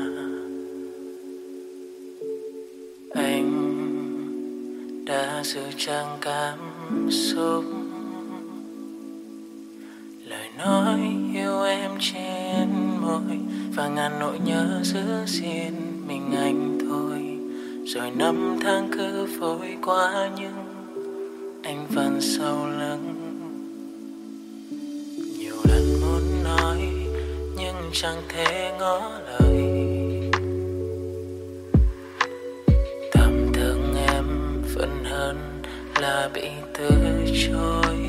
anh đã giữ trang cảm xúc. Lời nói yêu em trên môi và ngàn nỗi nhớ giữ riêng mình anh thôi. Rồi năm tháng cứ vội qua nhưng anh vẫn sau lưng. Nhiều lần muốn nói nhưng chẳng thể ngỏ lời. Tạm thương em vẫn hơn là bị từ chối.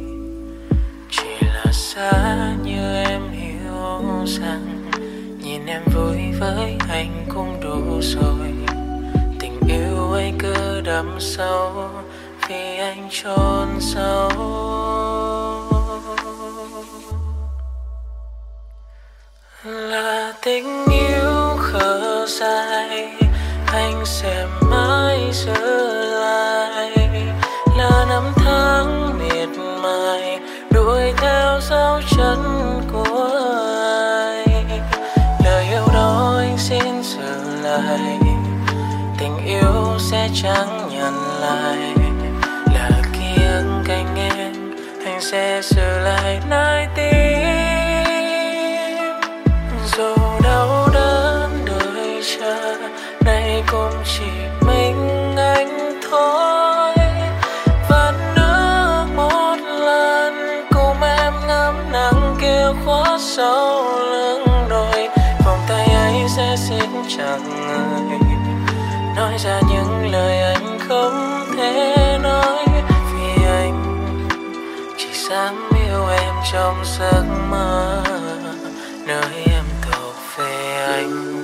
Chỉ là xa như em hiểu rằng nhìn em vui với anh cũng đủ rồi. Tình yêu ấy cứ đậm sâu vì anh chôn sâu. Là tình yêu khờ dại anh sẽ mãi giữ lại. Là năm tháng miệt mài đuổi theo dấu chân của anh. Lời yêu đó anh xin giữ lại. Tình yêu sẽ chẳng nhận lại. Là ký ức cạnh em anh sẽ giữ lại nơi tim. Dù đau đớn đợi chờ nay cũng chỉ mình anh thôi. Vẫn nước một lần cùng em ngắm nắng kia khuất sau lưng đồi. Vòng tay ấy sẽ xin chẳng người nói ra những lời anh không thể nói. Vì anh chỉ dám yêu em trong giấc mơ, nơi em thuộc về anh.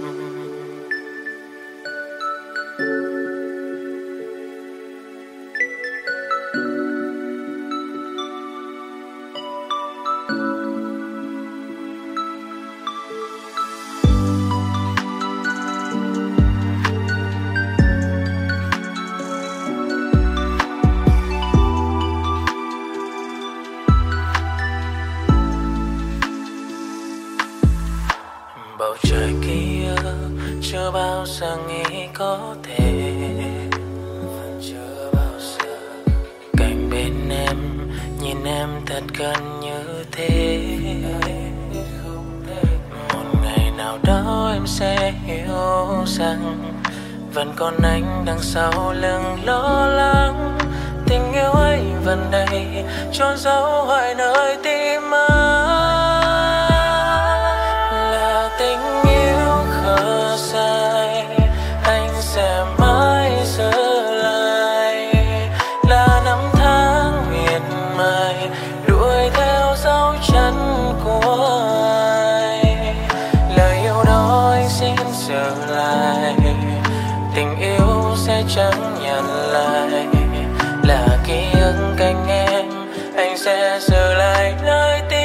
Bầu trời kia chưa bao giờ nghĩ có thể, vẫn chưa bao giờ cạnh bên em, nhìn em thật gần như thế. Một ngày nào đó em sẽ hiểu rằng vẫn còn anh đằng sau lưng lo lắng. Tình yêu ấy vẫn đây trôn giấu hoài nơi tim anh. Tình yêu khờ dại anh sẽ mãi giữ lại. Là năm tháng miệt mài đuổi theo dấu chân của anh. Lời yêu đó anh xin giữ lại. Tình yêu sẽ chẳng nhận lại. Là ký ức cạnh em anh sẽ giữ lại nơi tim.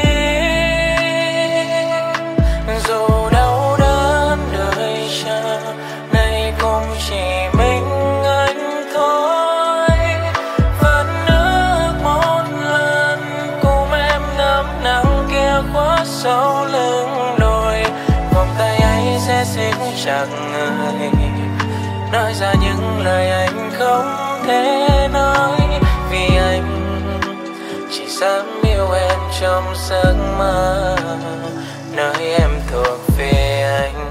Dù đau đớn đợi chờ nay cũng chỉ mình anh thôi. Vẫn nước một lần cùng em ngắm nắng kia khuất sau lưng đồi. Vòng tay ấy sẽ xin chẳng người nói ra những lời anh không thể nói. Vì anh chỉ dám yêu em trong giấc mơ, nơi em thuộc về anh.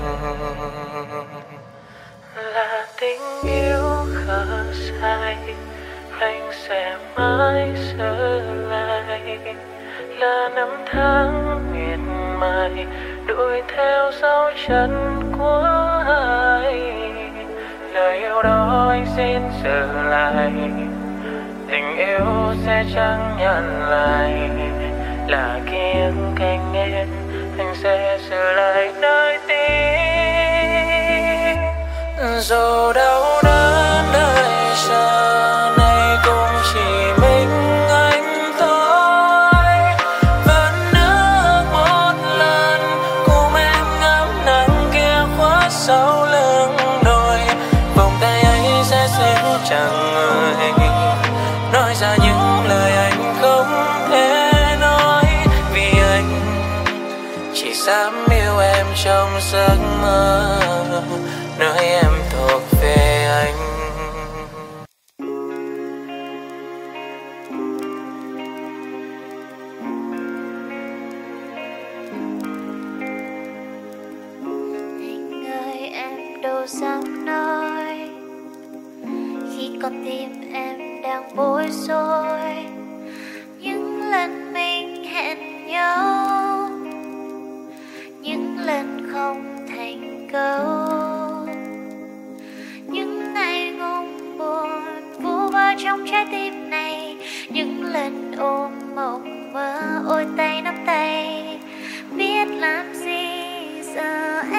Là tình yêu khờ dại anh sẽ mãi giữ lại. Là năm tháng miệt mài đuổi theo dấu chân của anh. Lời yêu đó anh xin giữ lại. Tình yêu sẽ chẳng nhận lại. Là ký ức cạnh em anh sẽ giữ lại nơi tim. Dù đau đớn đợi chờ nay cũng chỉ mình anh thôi. Vẫn nước một lần cùng em ngắm nắng kia khuất sau lưng đồi. Vòng tay ấy sẽ xin chẳng người nói ra những lời anh không thể nói. Vì anh chỉ dám yêu em trong giấc mơ, nơi em thuộc về anh. Anh ơi em đâu dám nói khi con tim em đang bối rối. Những lần mình hẹn nhau, những lần không thành câu, những ngày ngông buồn vu vơ trong trái tim này. Những lần ôm mộng mơ ôi tay nắm tay, biết làm gì giờ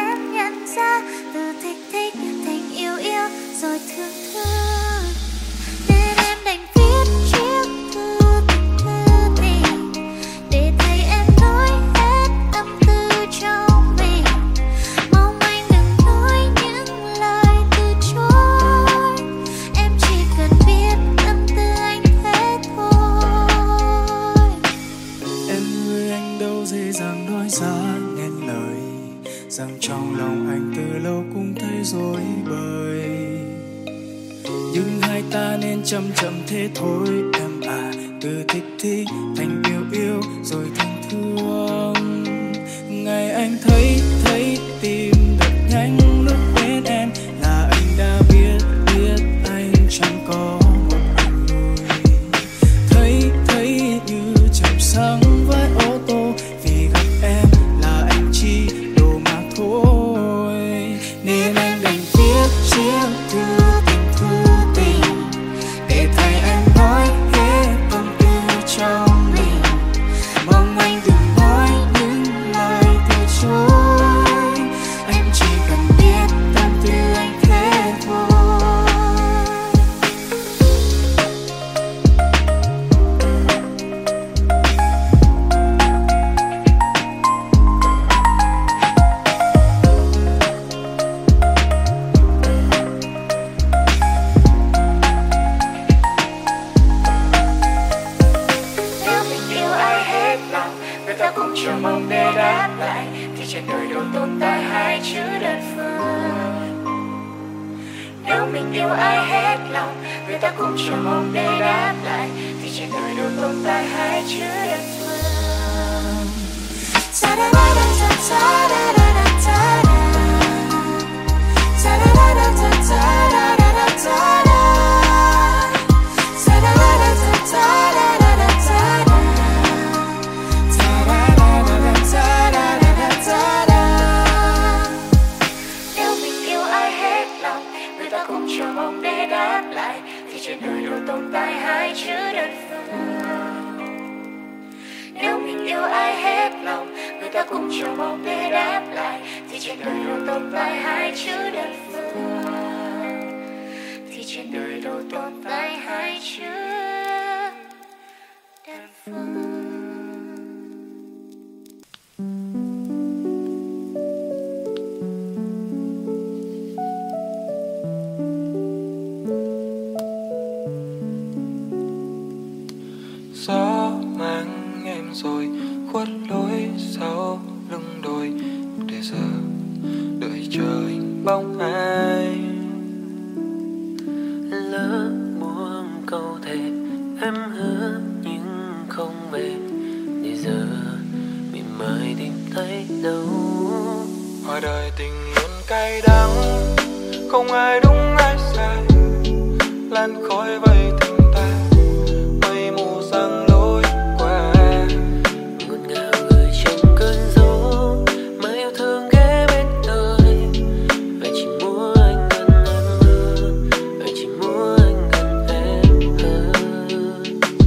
xa, từ thích thích thành yêu yêu rồi thương thương, nên em đành viết chiếc thư tình thư tình để thấy em nói hết tâm tư trong mình. Mong anh đừng nói những lời từ chối, em chỉ cần biết tâm tư anh thế thôi. Em ơi anh đâu dễ dàng nói ra nên lời, rằng trong lòng anh từ lâu cũng thấy rối bời. Nhưng hai ta nên chậm chậm thế thôi em à, từ thích thích thành yêu yêu rồi thương thương. Ngày anh thấy thấy tim đập nhanh lúc bên em là anh đã biết biết anh chẳng có một anh nuôi. Thấy thấy như chạm sáng với ô tô, vì gặp em là anh chỉ đồ mà thôi. Nên anh đành viết chiếc thư tình thư tình để thấy em nói hết tâm tư trong mình. Mong anh đừng nói những lời từ chối, em chỉ cần biết tâm tư anh thế thôi. Nếu mình yêu ai hết lòng, người ta cũng chờ mong để đáp lại, thì trên đời đâu tồn tại hai chữ đơn phương. Nếu mình yêu ai hết lòng, người ta cũng chờ mong để đáp lại, thì trên đời đâu tồn tại hai chữ đơn phương. Nếu mình yêu ai hết lòng, người ta cũng chờ mong để đáp lại, thì trên đời đâu tồn tại hai chữ đơn phương. Nếu mình yêu ai hết lòng, người ta cũng chờ mong để đáp lại, thì trên đời đâu tồn tại hai chữ đơn phương. Thì trên đời đâu tồn tại hai chữ đơn phương. Gió mang em rồi khuất lối sau lưng đồi, để giờ đợi chờ hình bóng ai. Lỡ buông câu thề em hứa nhưng không về, để giờ mỉm mai tìm thấy đâu. Ngoài đời tình luôn cay đắng, không ai đúng ai sai, lan khói vây tình ta, mây mù sang lối qua. Ngọt ngào người trong cơn gió, mà yêu thương ghé bên đời. Anh chỉ muốn anh gần em hơn, anh chỉ muốn anh gần em hơn.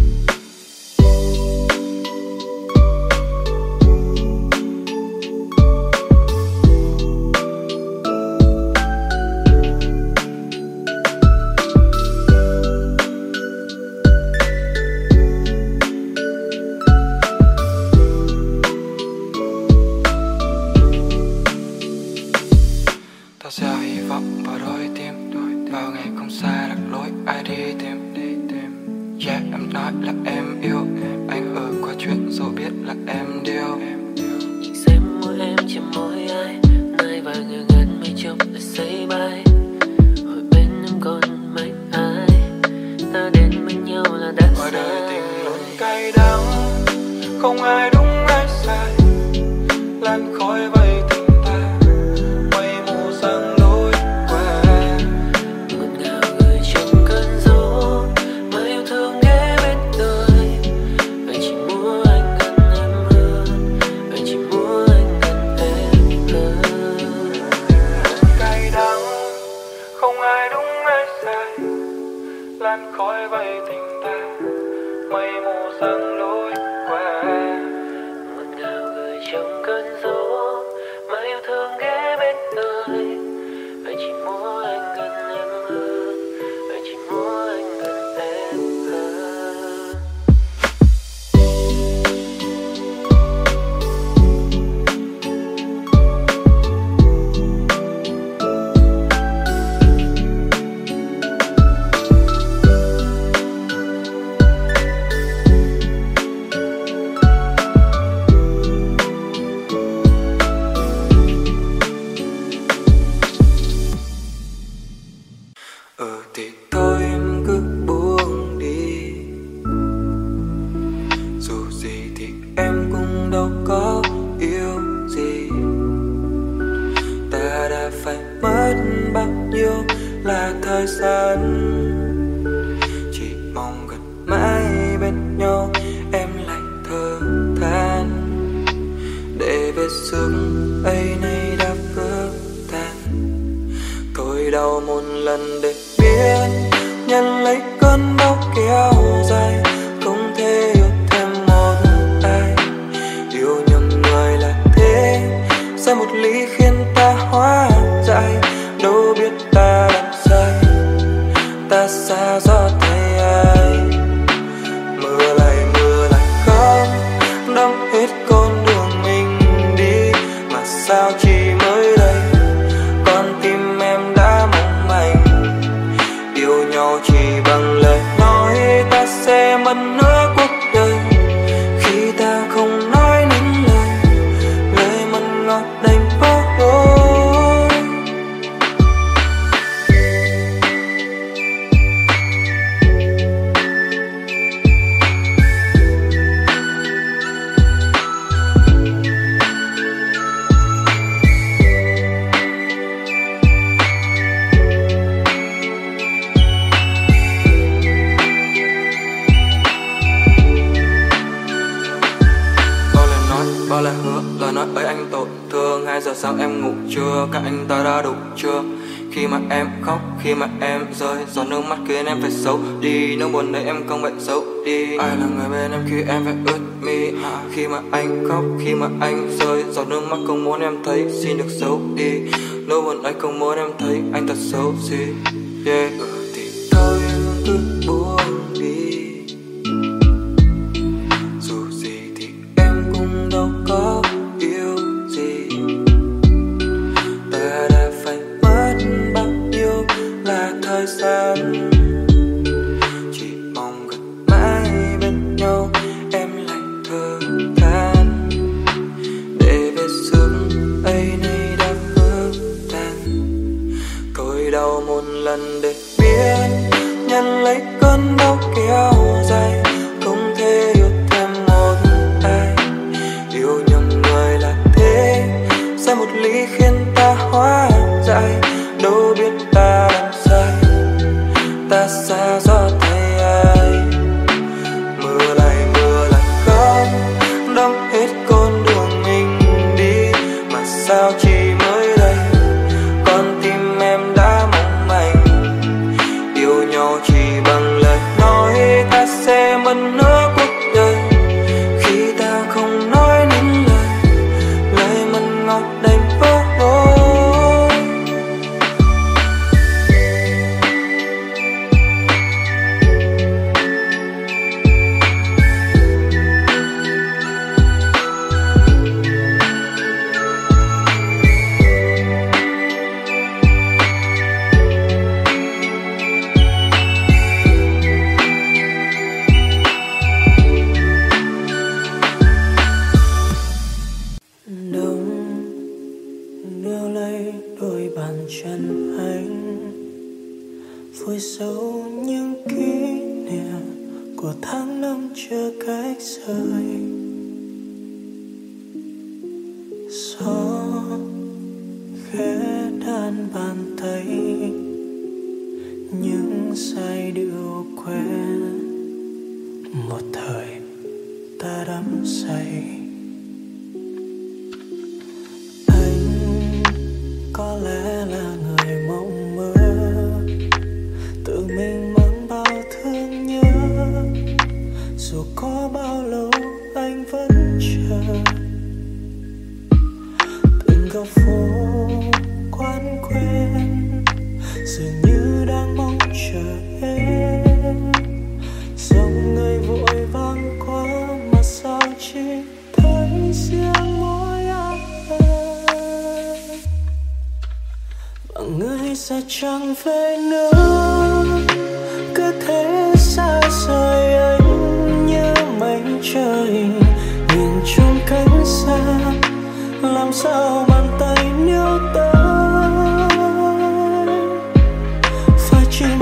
Ta gieo hy vọng vào đôi tim, bao ngày không xa lạc lối ai đi tìm đi tìm. Yeah, em nói là em yêu anh, ở qua chuyện rồi biết là em điêu. Nhìn xem mỗi em chỉ mỗi ai, nay và ngơ ngẩn mấy chốc lại say bay. Hỏi bên em còn mấy ai, ta đến bên nhau là đã Ngoài đời sai. tình luôn cay đắng, không ai đúng ai sai, lan khói vây tình ta, mây mù sang lối qua. Ngọt ngào người trong cơn gió, mà yêu thương ghé bên đời. Anh chỉ muốn anh gần em hơn, anh chỉ muốn anh gần em hơn. Cay đắng, không ai đúng ai sai, lan khói vây tình ta, mây mù sang lối qua. Ngọt ngào người trong cơn gió, mà yêu thương ghé bên đời. Ừ thì thôi em cứ buông đi, dù gì thì em cũng đâu có yêu gì. Ta đã phải mất bao nhiêu là thời gian, chỉ mong gần mãi bên nhau em lại thở than, để vết sương ấy nay đã vỡ tan. Thôi đau một lần để biết nhận lấy cơn đau kéo dài, không thể yêu thêm một ai. Yêu nhầm người là thế, sai một lý khiến ta hóa dại. Đâu biết ta đã sai, ta xa do thay ai. Mưa lại mưa lại khóc, đong hết con đường mình đi. Mà sao chỉ mới đây con tim em đã mong manh. Yêu nhau chỉ bằng lời nói, ta sẽ mất nửa cuộc đời khi ta không nói nên lời. Lời mặn ngọt đành bỏ lối. Bao lời hứa, lời nói ấy anh tổn thương. Hai giờ sáng em ngủ chưa, các anh ta đã đủ chưa? Khi mà em khóc, khi mà em rơi, giọt nước mắt khiến em phải xấu đi. Nỗi buồn đấy em không phải giấu đi. Ai là người bên em khi em phải ướt mi? Khi mà anh khóc, khi mà anh rơi, giọt nước mắt không muốn em thấy, xin được giấu đi. Nỗi buồn ấy không muốn em thấy, anh thật xấu xí. Yeah, ừ thì thôi cứ buông đi, dù gì thì em cũng đâu có yêu gì. Ta đã phải mất bao nhiêu là thời gian, chỉ mong gần mãi bên nhau em lại thở than, để vết sương ấy nay đã vỡ tan. Thôi đau một lần để biết nhận lấy cơn đau kéo dài, không thể yêu thêm một ai. Yêu nhầm người là thế, sai một lý khiến ta hóa dại. Đâu biết ta đã sai, ta xa do thay ai. Mưa lại mưa lại khóc, đong hết con đường mình đi. Mà sao chỉ mới đây con tim em đã mong manh. Yêu nhau chỉ bằng lời nói, ta sẽ mất nửa cuộc đời khi ta không nói nên lời. Lời mặn ngọt đành vỡ lối. Đông níu lấy đôi bàn chân anh, vùi sâu những kỷ niệm của tháng năm chưa cách rời. Gió khẽ đan bàn tay, những giai điệu quen một thời ta đắm say. Có lẽ là người mộng mơ, tự mình mang bao thương nhớ. Dù có bao lâu anh vẫn chờ, từng góc phố quán quen dường như đang mong chờ em. Dòng người vội vàng qua mà sao chỉ thấy riêng mỗi anh. Người sẽ chẳng về nữa, cứ thế xa rời anh như mây trời. Nhìn chung cánh xa, làm sao bàn tay níu tới. Phải chăng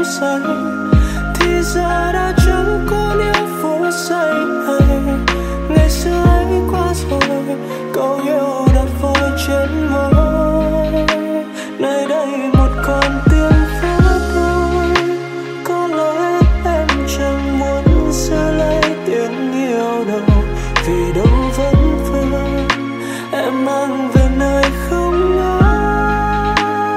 giây, thì giờ đã chẳng có những phút giây này. Ngày xưa ấy qua rồi, câu yêu đặt vội trên môi. Nơi đây một con tim vỡ đôi, có lẽ em chẳng muốn giữ lấy tiếng yêu đâu, vì đâu vẫn vương em mang về nơi không ai.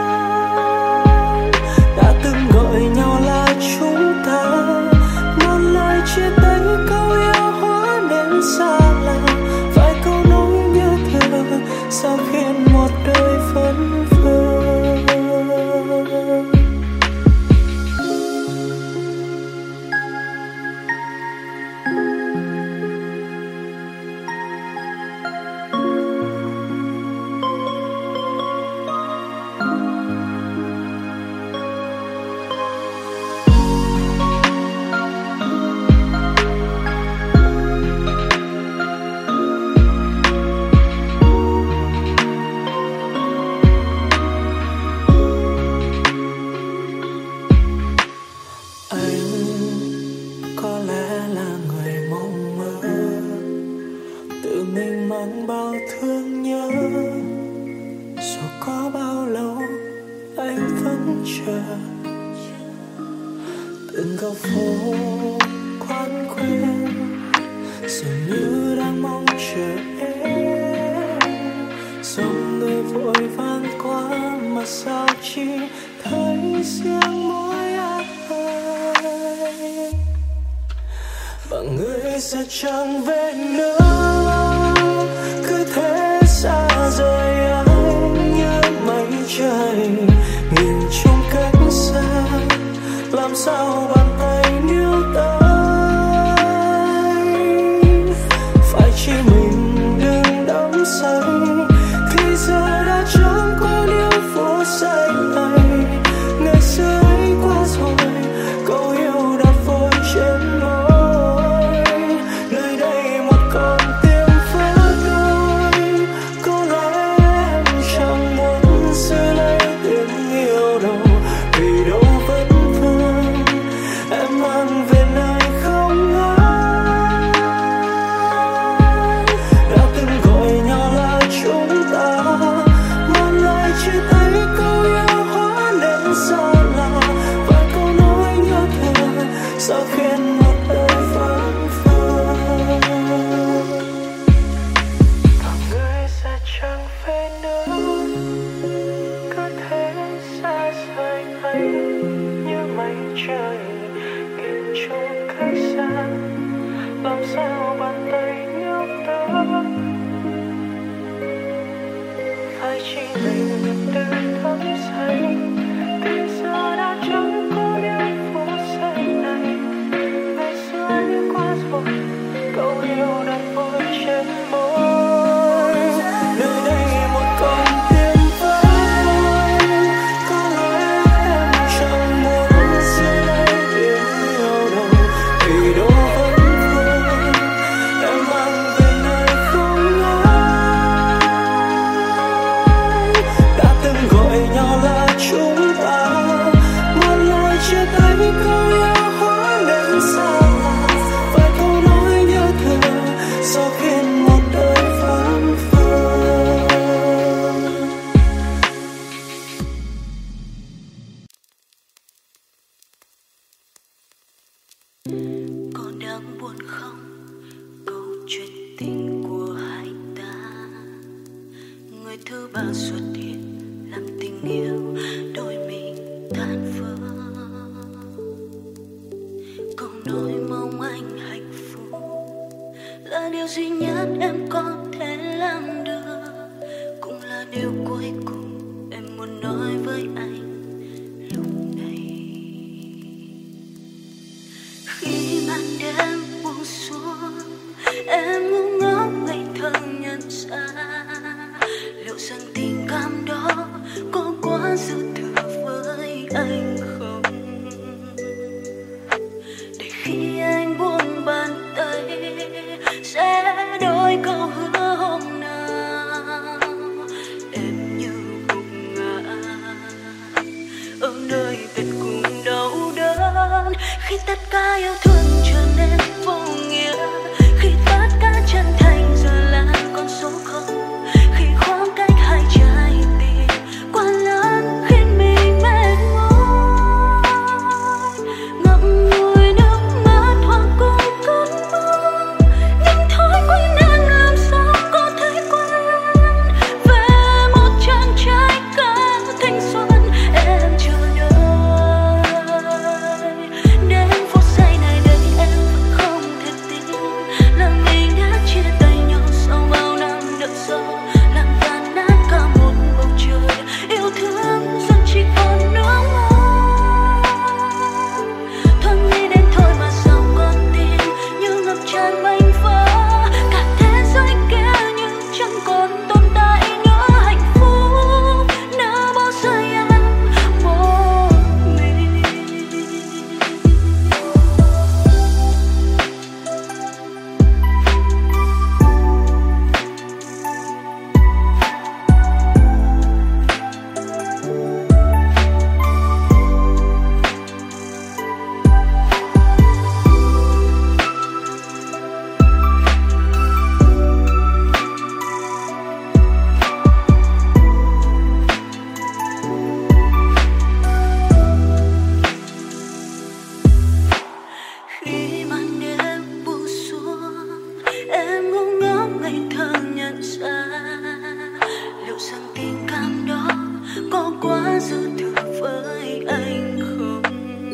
Đã từng gọi nhau là chúng ta, một lời chia tay câu yêu hóa đến xa lạ. Vài câu nói như thường sao khiến một đời vẫn vương. Từng góc phố quán quen dường như đang mong chờ em. Dòng người vội vàng qua mà sao chỉ thấy riêng mỗi ai. Và người sẽ chẳng về nữa, cứ thế xa rời anh như mây trời. Nhìn trong cách xa làm sao bàn tay níu tới. Phải chỉ mình đừng đắm say, thì giờ đã chẳng có những phút giây này. Ngày xưa ấy qua rồi, câu yêu đặt vội trên môi. Nơi đây một con tim vỡ đôi, có lẽ em chẳng muốn giữ lấy tiếng yêu đâu, vì đâu vẫn em mang về nơi không ai. Đã từng gọi nhau là chúng ta, một lời chia tay câu yêu hóa nên xa lạ. Và câu nói nhớ thương sao khiến một đời vắng vương. Và người sẽ chẳng về nữa, cứ thế xa rời anh như mây trời. Trong cách xa làm sao bàn tay nhớ tới. Phải chỉ mình tự thấm say, thì giờ đã chẳng có những phút giây này. Ngày xưa ấy qua rồi, câu yêu đặt vội trên môi. Nơi đây một con tim vỡ đôi, có lẽ em chẳng muốn giữ lấy tiếng yêu đâu, vì đâu vẫn vương em mang về nơi không ai. Đã từng gọi nhau là chúng ta, một lời chia tay câu yêu hóa nên xa lạ. Vài câu nói nhớ thương sao khiến một đời vắng vương. Còn đang buồn không câu chuyện tình của hai ta. Người thứ ba xuất hiện làm tình yêu đôi mình tan vỡ. Câu nói mong anh hạnh phúc là điều duy nhất em có thể làm được, cũng là điều cuối cùng em muốn nói với anh lúc này. Khi ban đêm buông xuống, em ngu ngốc ngây thơ nhận ra liệu rằng tình cảm đó có quá dư thừa với anh không. Để khi anh buông bàn tay sẽ đôi câu hứa hôm nào nơi tận cùng đau đớn. khi tất cả yêu thương trở nên vô nghĩa, khi tất cả chân thành giờ là con số không, khi khoảng cách hai trái tim quá lớn khiến mình mệt mỏi, ngậm ngùi nước mắt hoặc cùng cơn mưa, nhưng thói quen em làm sao có thể quên về một chàng trai cả thanh xuân em chờ đợi. Đến phút giây này đây em vẫn không thể tin là mình đã chia tay nhau sau bao năm đợi sâu, làm tan nát cả một bầu trời yêu thương giờ chỉ còn nước mắt. Thoáng nghĩ đến thôi mà sao con tim như ngập tràn bánh vỡ, cả thế giới kia như chẳng còn tồn tại nữa. Hạnh phúc đã bỏ rơi em một mình. Khi màn đêm buông xuống, em ngu ngốc ngây thơ nhận ra liệu rằng tình cảm đó có quá dư thừa với anh không.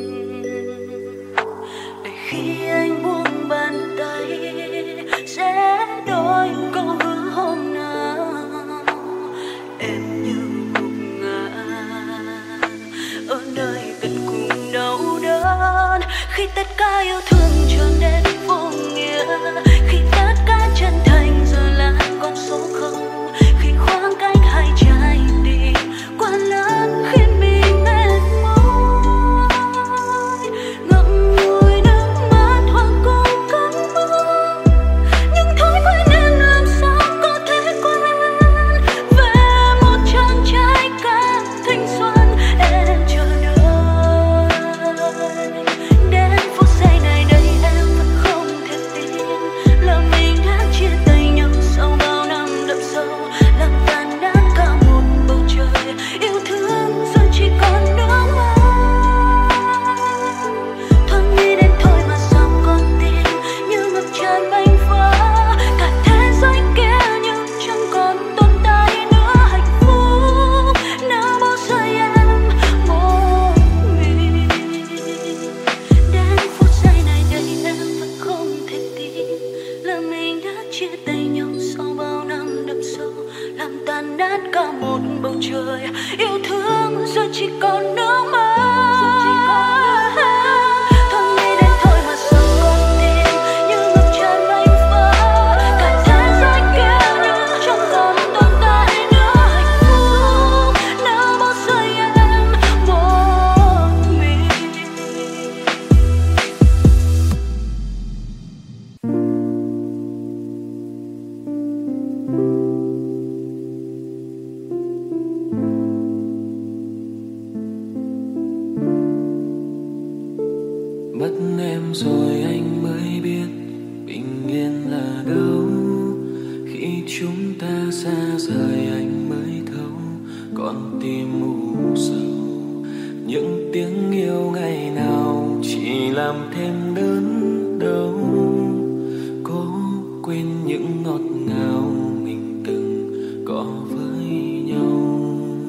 Để khi anh buông bàn tay sẽ đổi câu hứa hôm nào em như gục ngã ở nơi tận cùng đau đớn, khi tất cả yêu thương trở nên vô nghĩa, khi tất cả chân thành giờ là con số không, khi khoảng cách hai trái tim quá lớn khiến mình mệt mỏi, ngậm ngùi nước mắt hoặc cùng cơn mưa, nhưng thói quen em làm sao có thể quên về một chàng trai cả thanh xuân em chờ đợi. Đến phút giây này đây em vẫn không thể tin là mình đã chia tay nhau sau bao năm đậm sâu, làm tan nát cả một bầu trời yêu thương giờ chỉ còn nước mắt. Thoáng nghĩ đến thôi mà sao con tim như ngập tràn bánh vỡ, cả thế giới kia như chẳng còn tồn tại nữa. Hạnh phúc đã bỏ rơi em một mình. Đến phút giây này đây em vẫn không thể tin là mình đã chia tay nhau sau bao năm đậm sâu, làm tan nát cả một bầu trời yêu thương giờ chỉ còn nước mắt. Thoáng nghĩ đến thôi mà sao con tim như ngập tràn bánh vỡ, cả thế giới kia như chẳng còn tồn tại nữa. Hạnh phúc đã bỏ rơi em một mình. Mất em rồi anh mới biết bình yên là đâu, khi chúng ta xa rời anh mới thấu con tim u sầu. Những tiếng yêu ngày nào chỉ làm thêm đớn đau, cố quên những ngọt ngào mình từng có với nhau.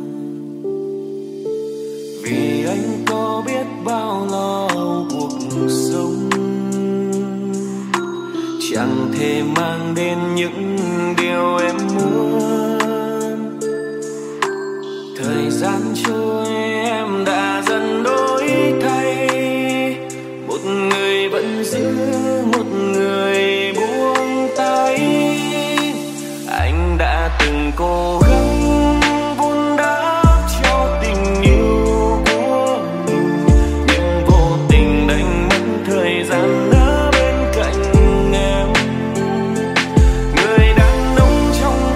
Vì anh có biết bao lo cuộc sống, chẳng thể mang đến những điều em muốn. Thời gian trôi em đã dần đổi thay, một người vẫn giữ, một người buông tay. Anh đã từng cố gắng vun đắp cho tình yêu của mình, nhưng vô tình đánh mất thời gian ở bên cạnh em. Người đàn ông trong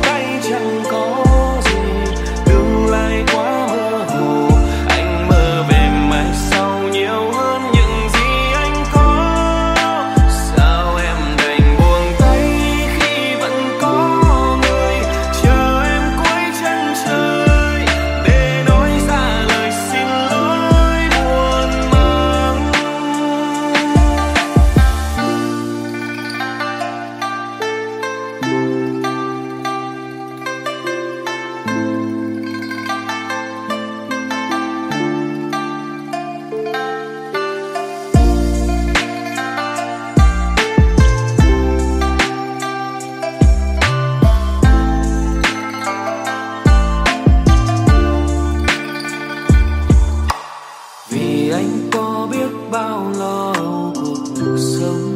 anh có biết bao lo cuộc sống,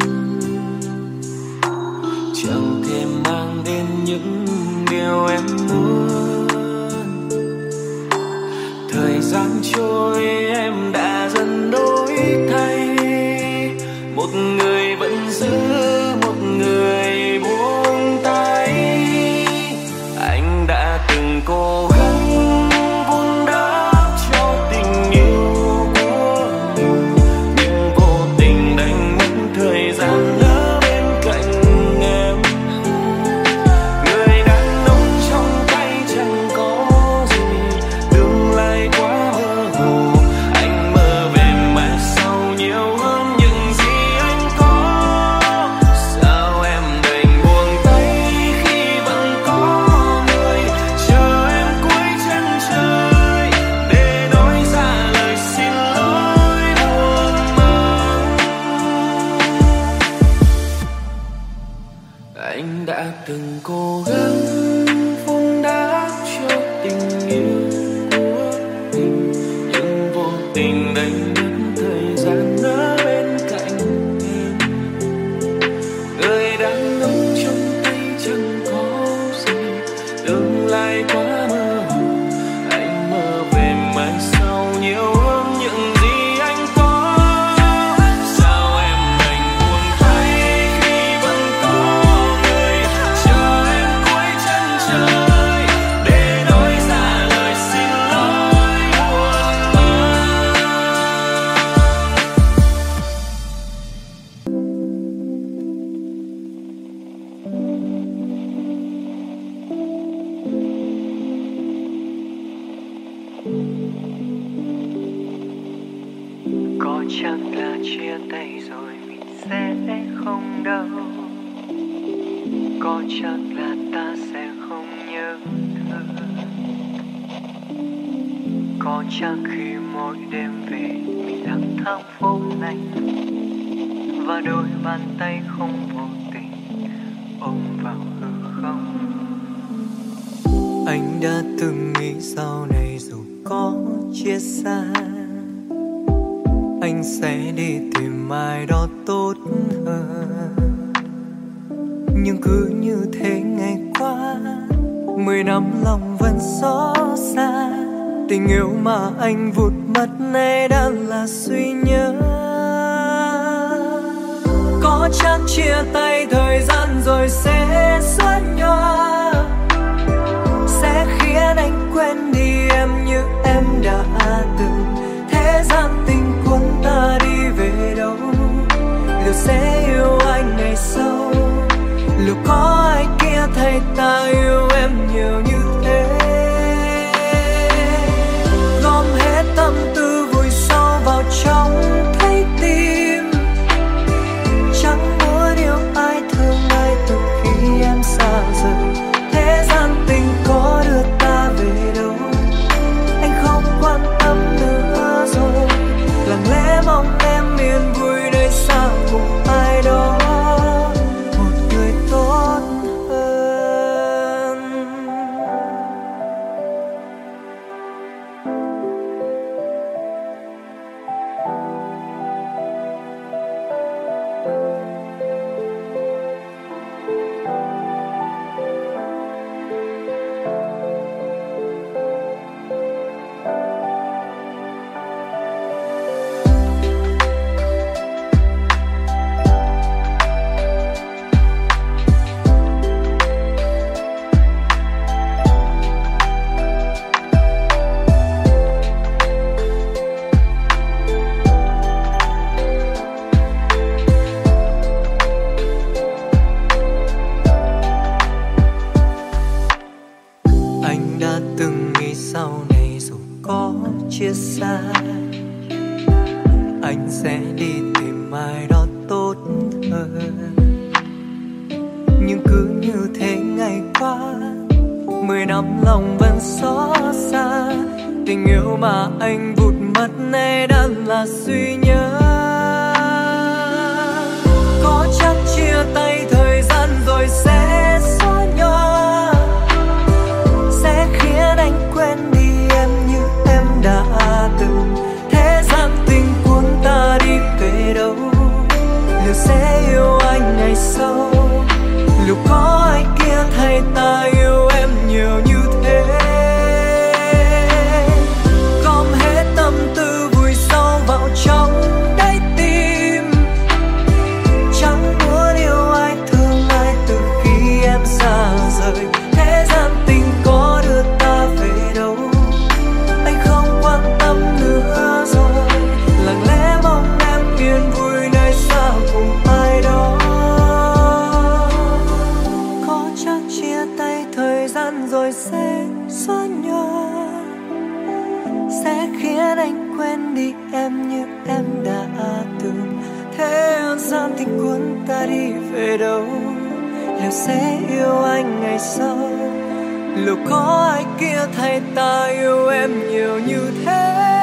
chẳng thể mang đến những điều em muốn. Thời gian trôi em đã dần đổi thay, một người vẫn giữ, một người buông tay. Anh đã từng cố gắng vun đắp cho tình yêu của mình, nhưng vô tình đánh mất thời gian ở bên cạnh em. Người đàn ông trong tay chẳng có gì, tương lai quá mơ hồ. Anh mơ về mai sau nhiều hơn những gì anh có. Sao em đành buông tay khi vẫn có người chờ em cuối chân trời để nói ra lời xin lỗi buồn màng. Anh đã từng cố gắng vun đắp cho tình yêu của mình, nhưng vô tình đánh mất thời gian ở bên cạnh em. Người đàn ông trong tay chẳng có gì, tương lai quá mơ hồ. Anh mơ về mai sau nhiều hơn những gì anh có. Sao em đành buông tay khi vẫn có người chờ em cuối chân trời để nói ra lời xin lỗi buồn màng. Có chắc là chia tay rồi mình sẽ không đau, có chắc là ta sẽ không nhớ thương, có chắc khi mỗi đêm về mình lang thang phố này và đôi bàn tay không vô tình ôm vào hư không. Anh đã từng nghĩ sau này dù có chia xa, anh sẽ đi tìm ai đó tốt hơn. Nhưng cứ như thế ngày qua, mười năm lòng vẫn xót xa. Tình yêu mà anh vụt mất nay đã là suy nhớ. Có chắc chia tay thời gian rồi sẽ xót nhòa, sẽ khiến anh quên đi em như em đã từng. Thế gian tình cuốn ta đi về đâu, liệu sẽ yêu anh ngày sau, liệu có ai kia thay ta yêu em nhiều như thế. Gom hết tâm tư vùi sâu vào trong thấy tim, chẳng muốn yêu ai thương ai từ khi em xa rời. Thế gian tình có đưa ta về đâu, anh không quan tâm nữa rồi. Lặng lẽ mong em yên vui nơi xa cùng ai đó, một người tốt hơn. Anh đã từng nghĩ sau này dù có chia xa, anh sẽ đi tìm ai đó tốt hơn. Nhưng cứ như thế ngày qua, mười năm lòng vẫn xót xa. Tình yêu mà anh vụt mất nay đã là suy nhớ. Có chắc chia tay thời gian rồi sẽ xóa nhòa, sẽ khiến anh quên đi em như em đã từng. Thế gian tình em như em đã từng. Thế gian tình cuốn ta đi về đâu? Liệu sẽ yêu anh ngày sau? Liệu có ai kia thay ta yêu em nhiều như thế?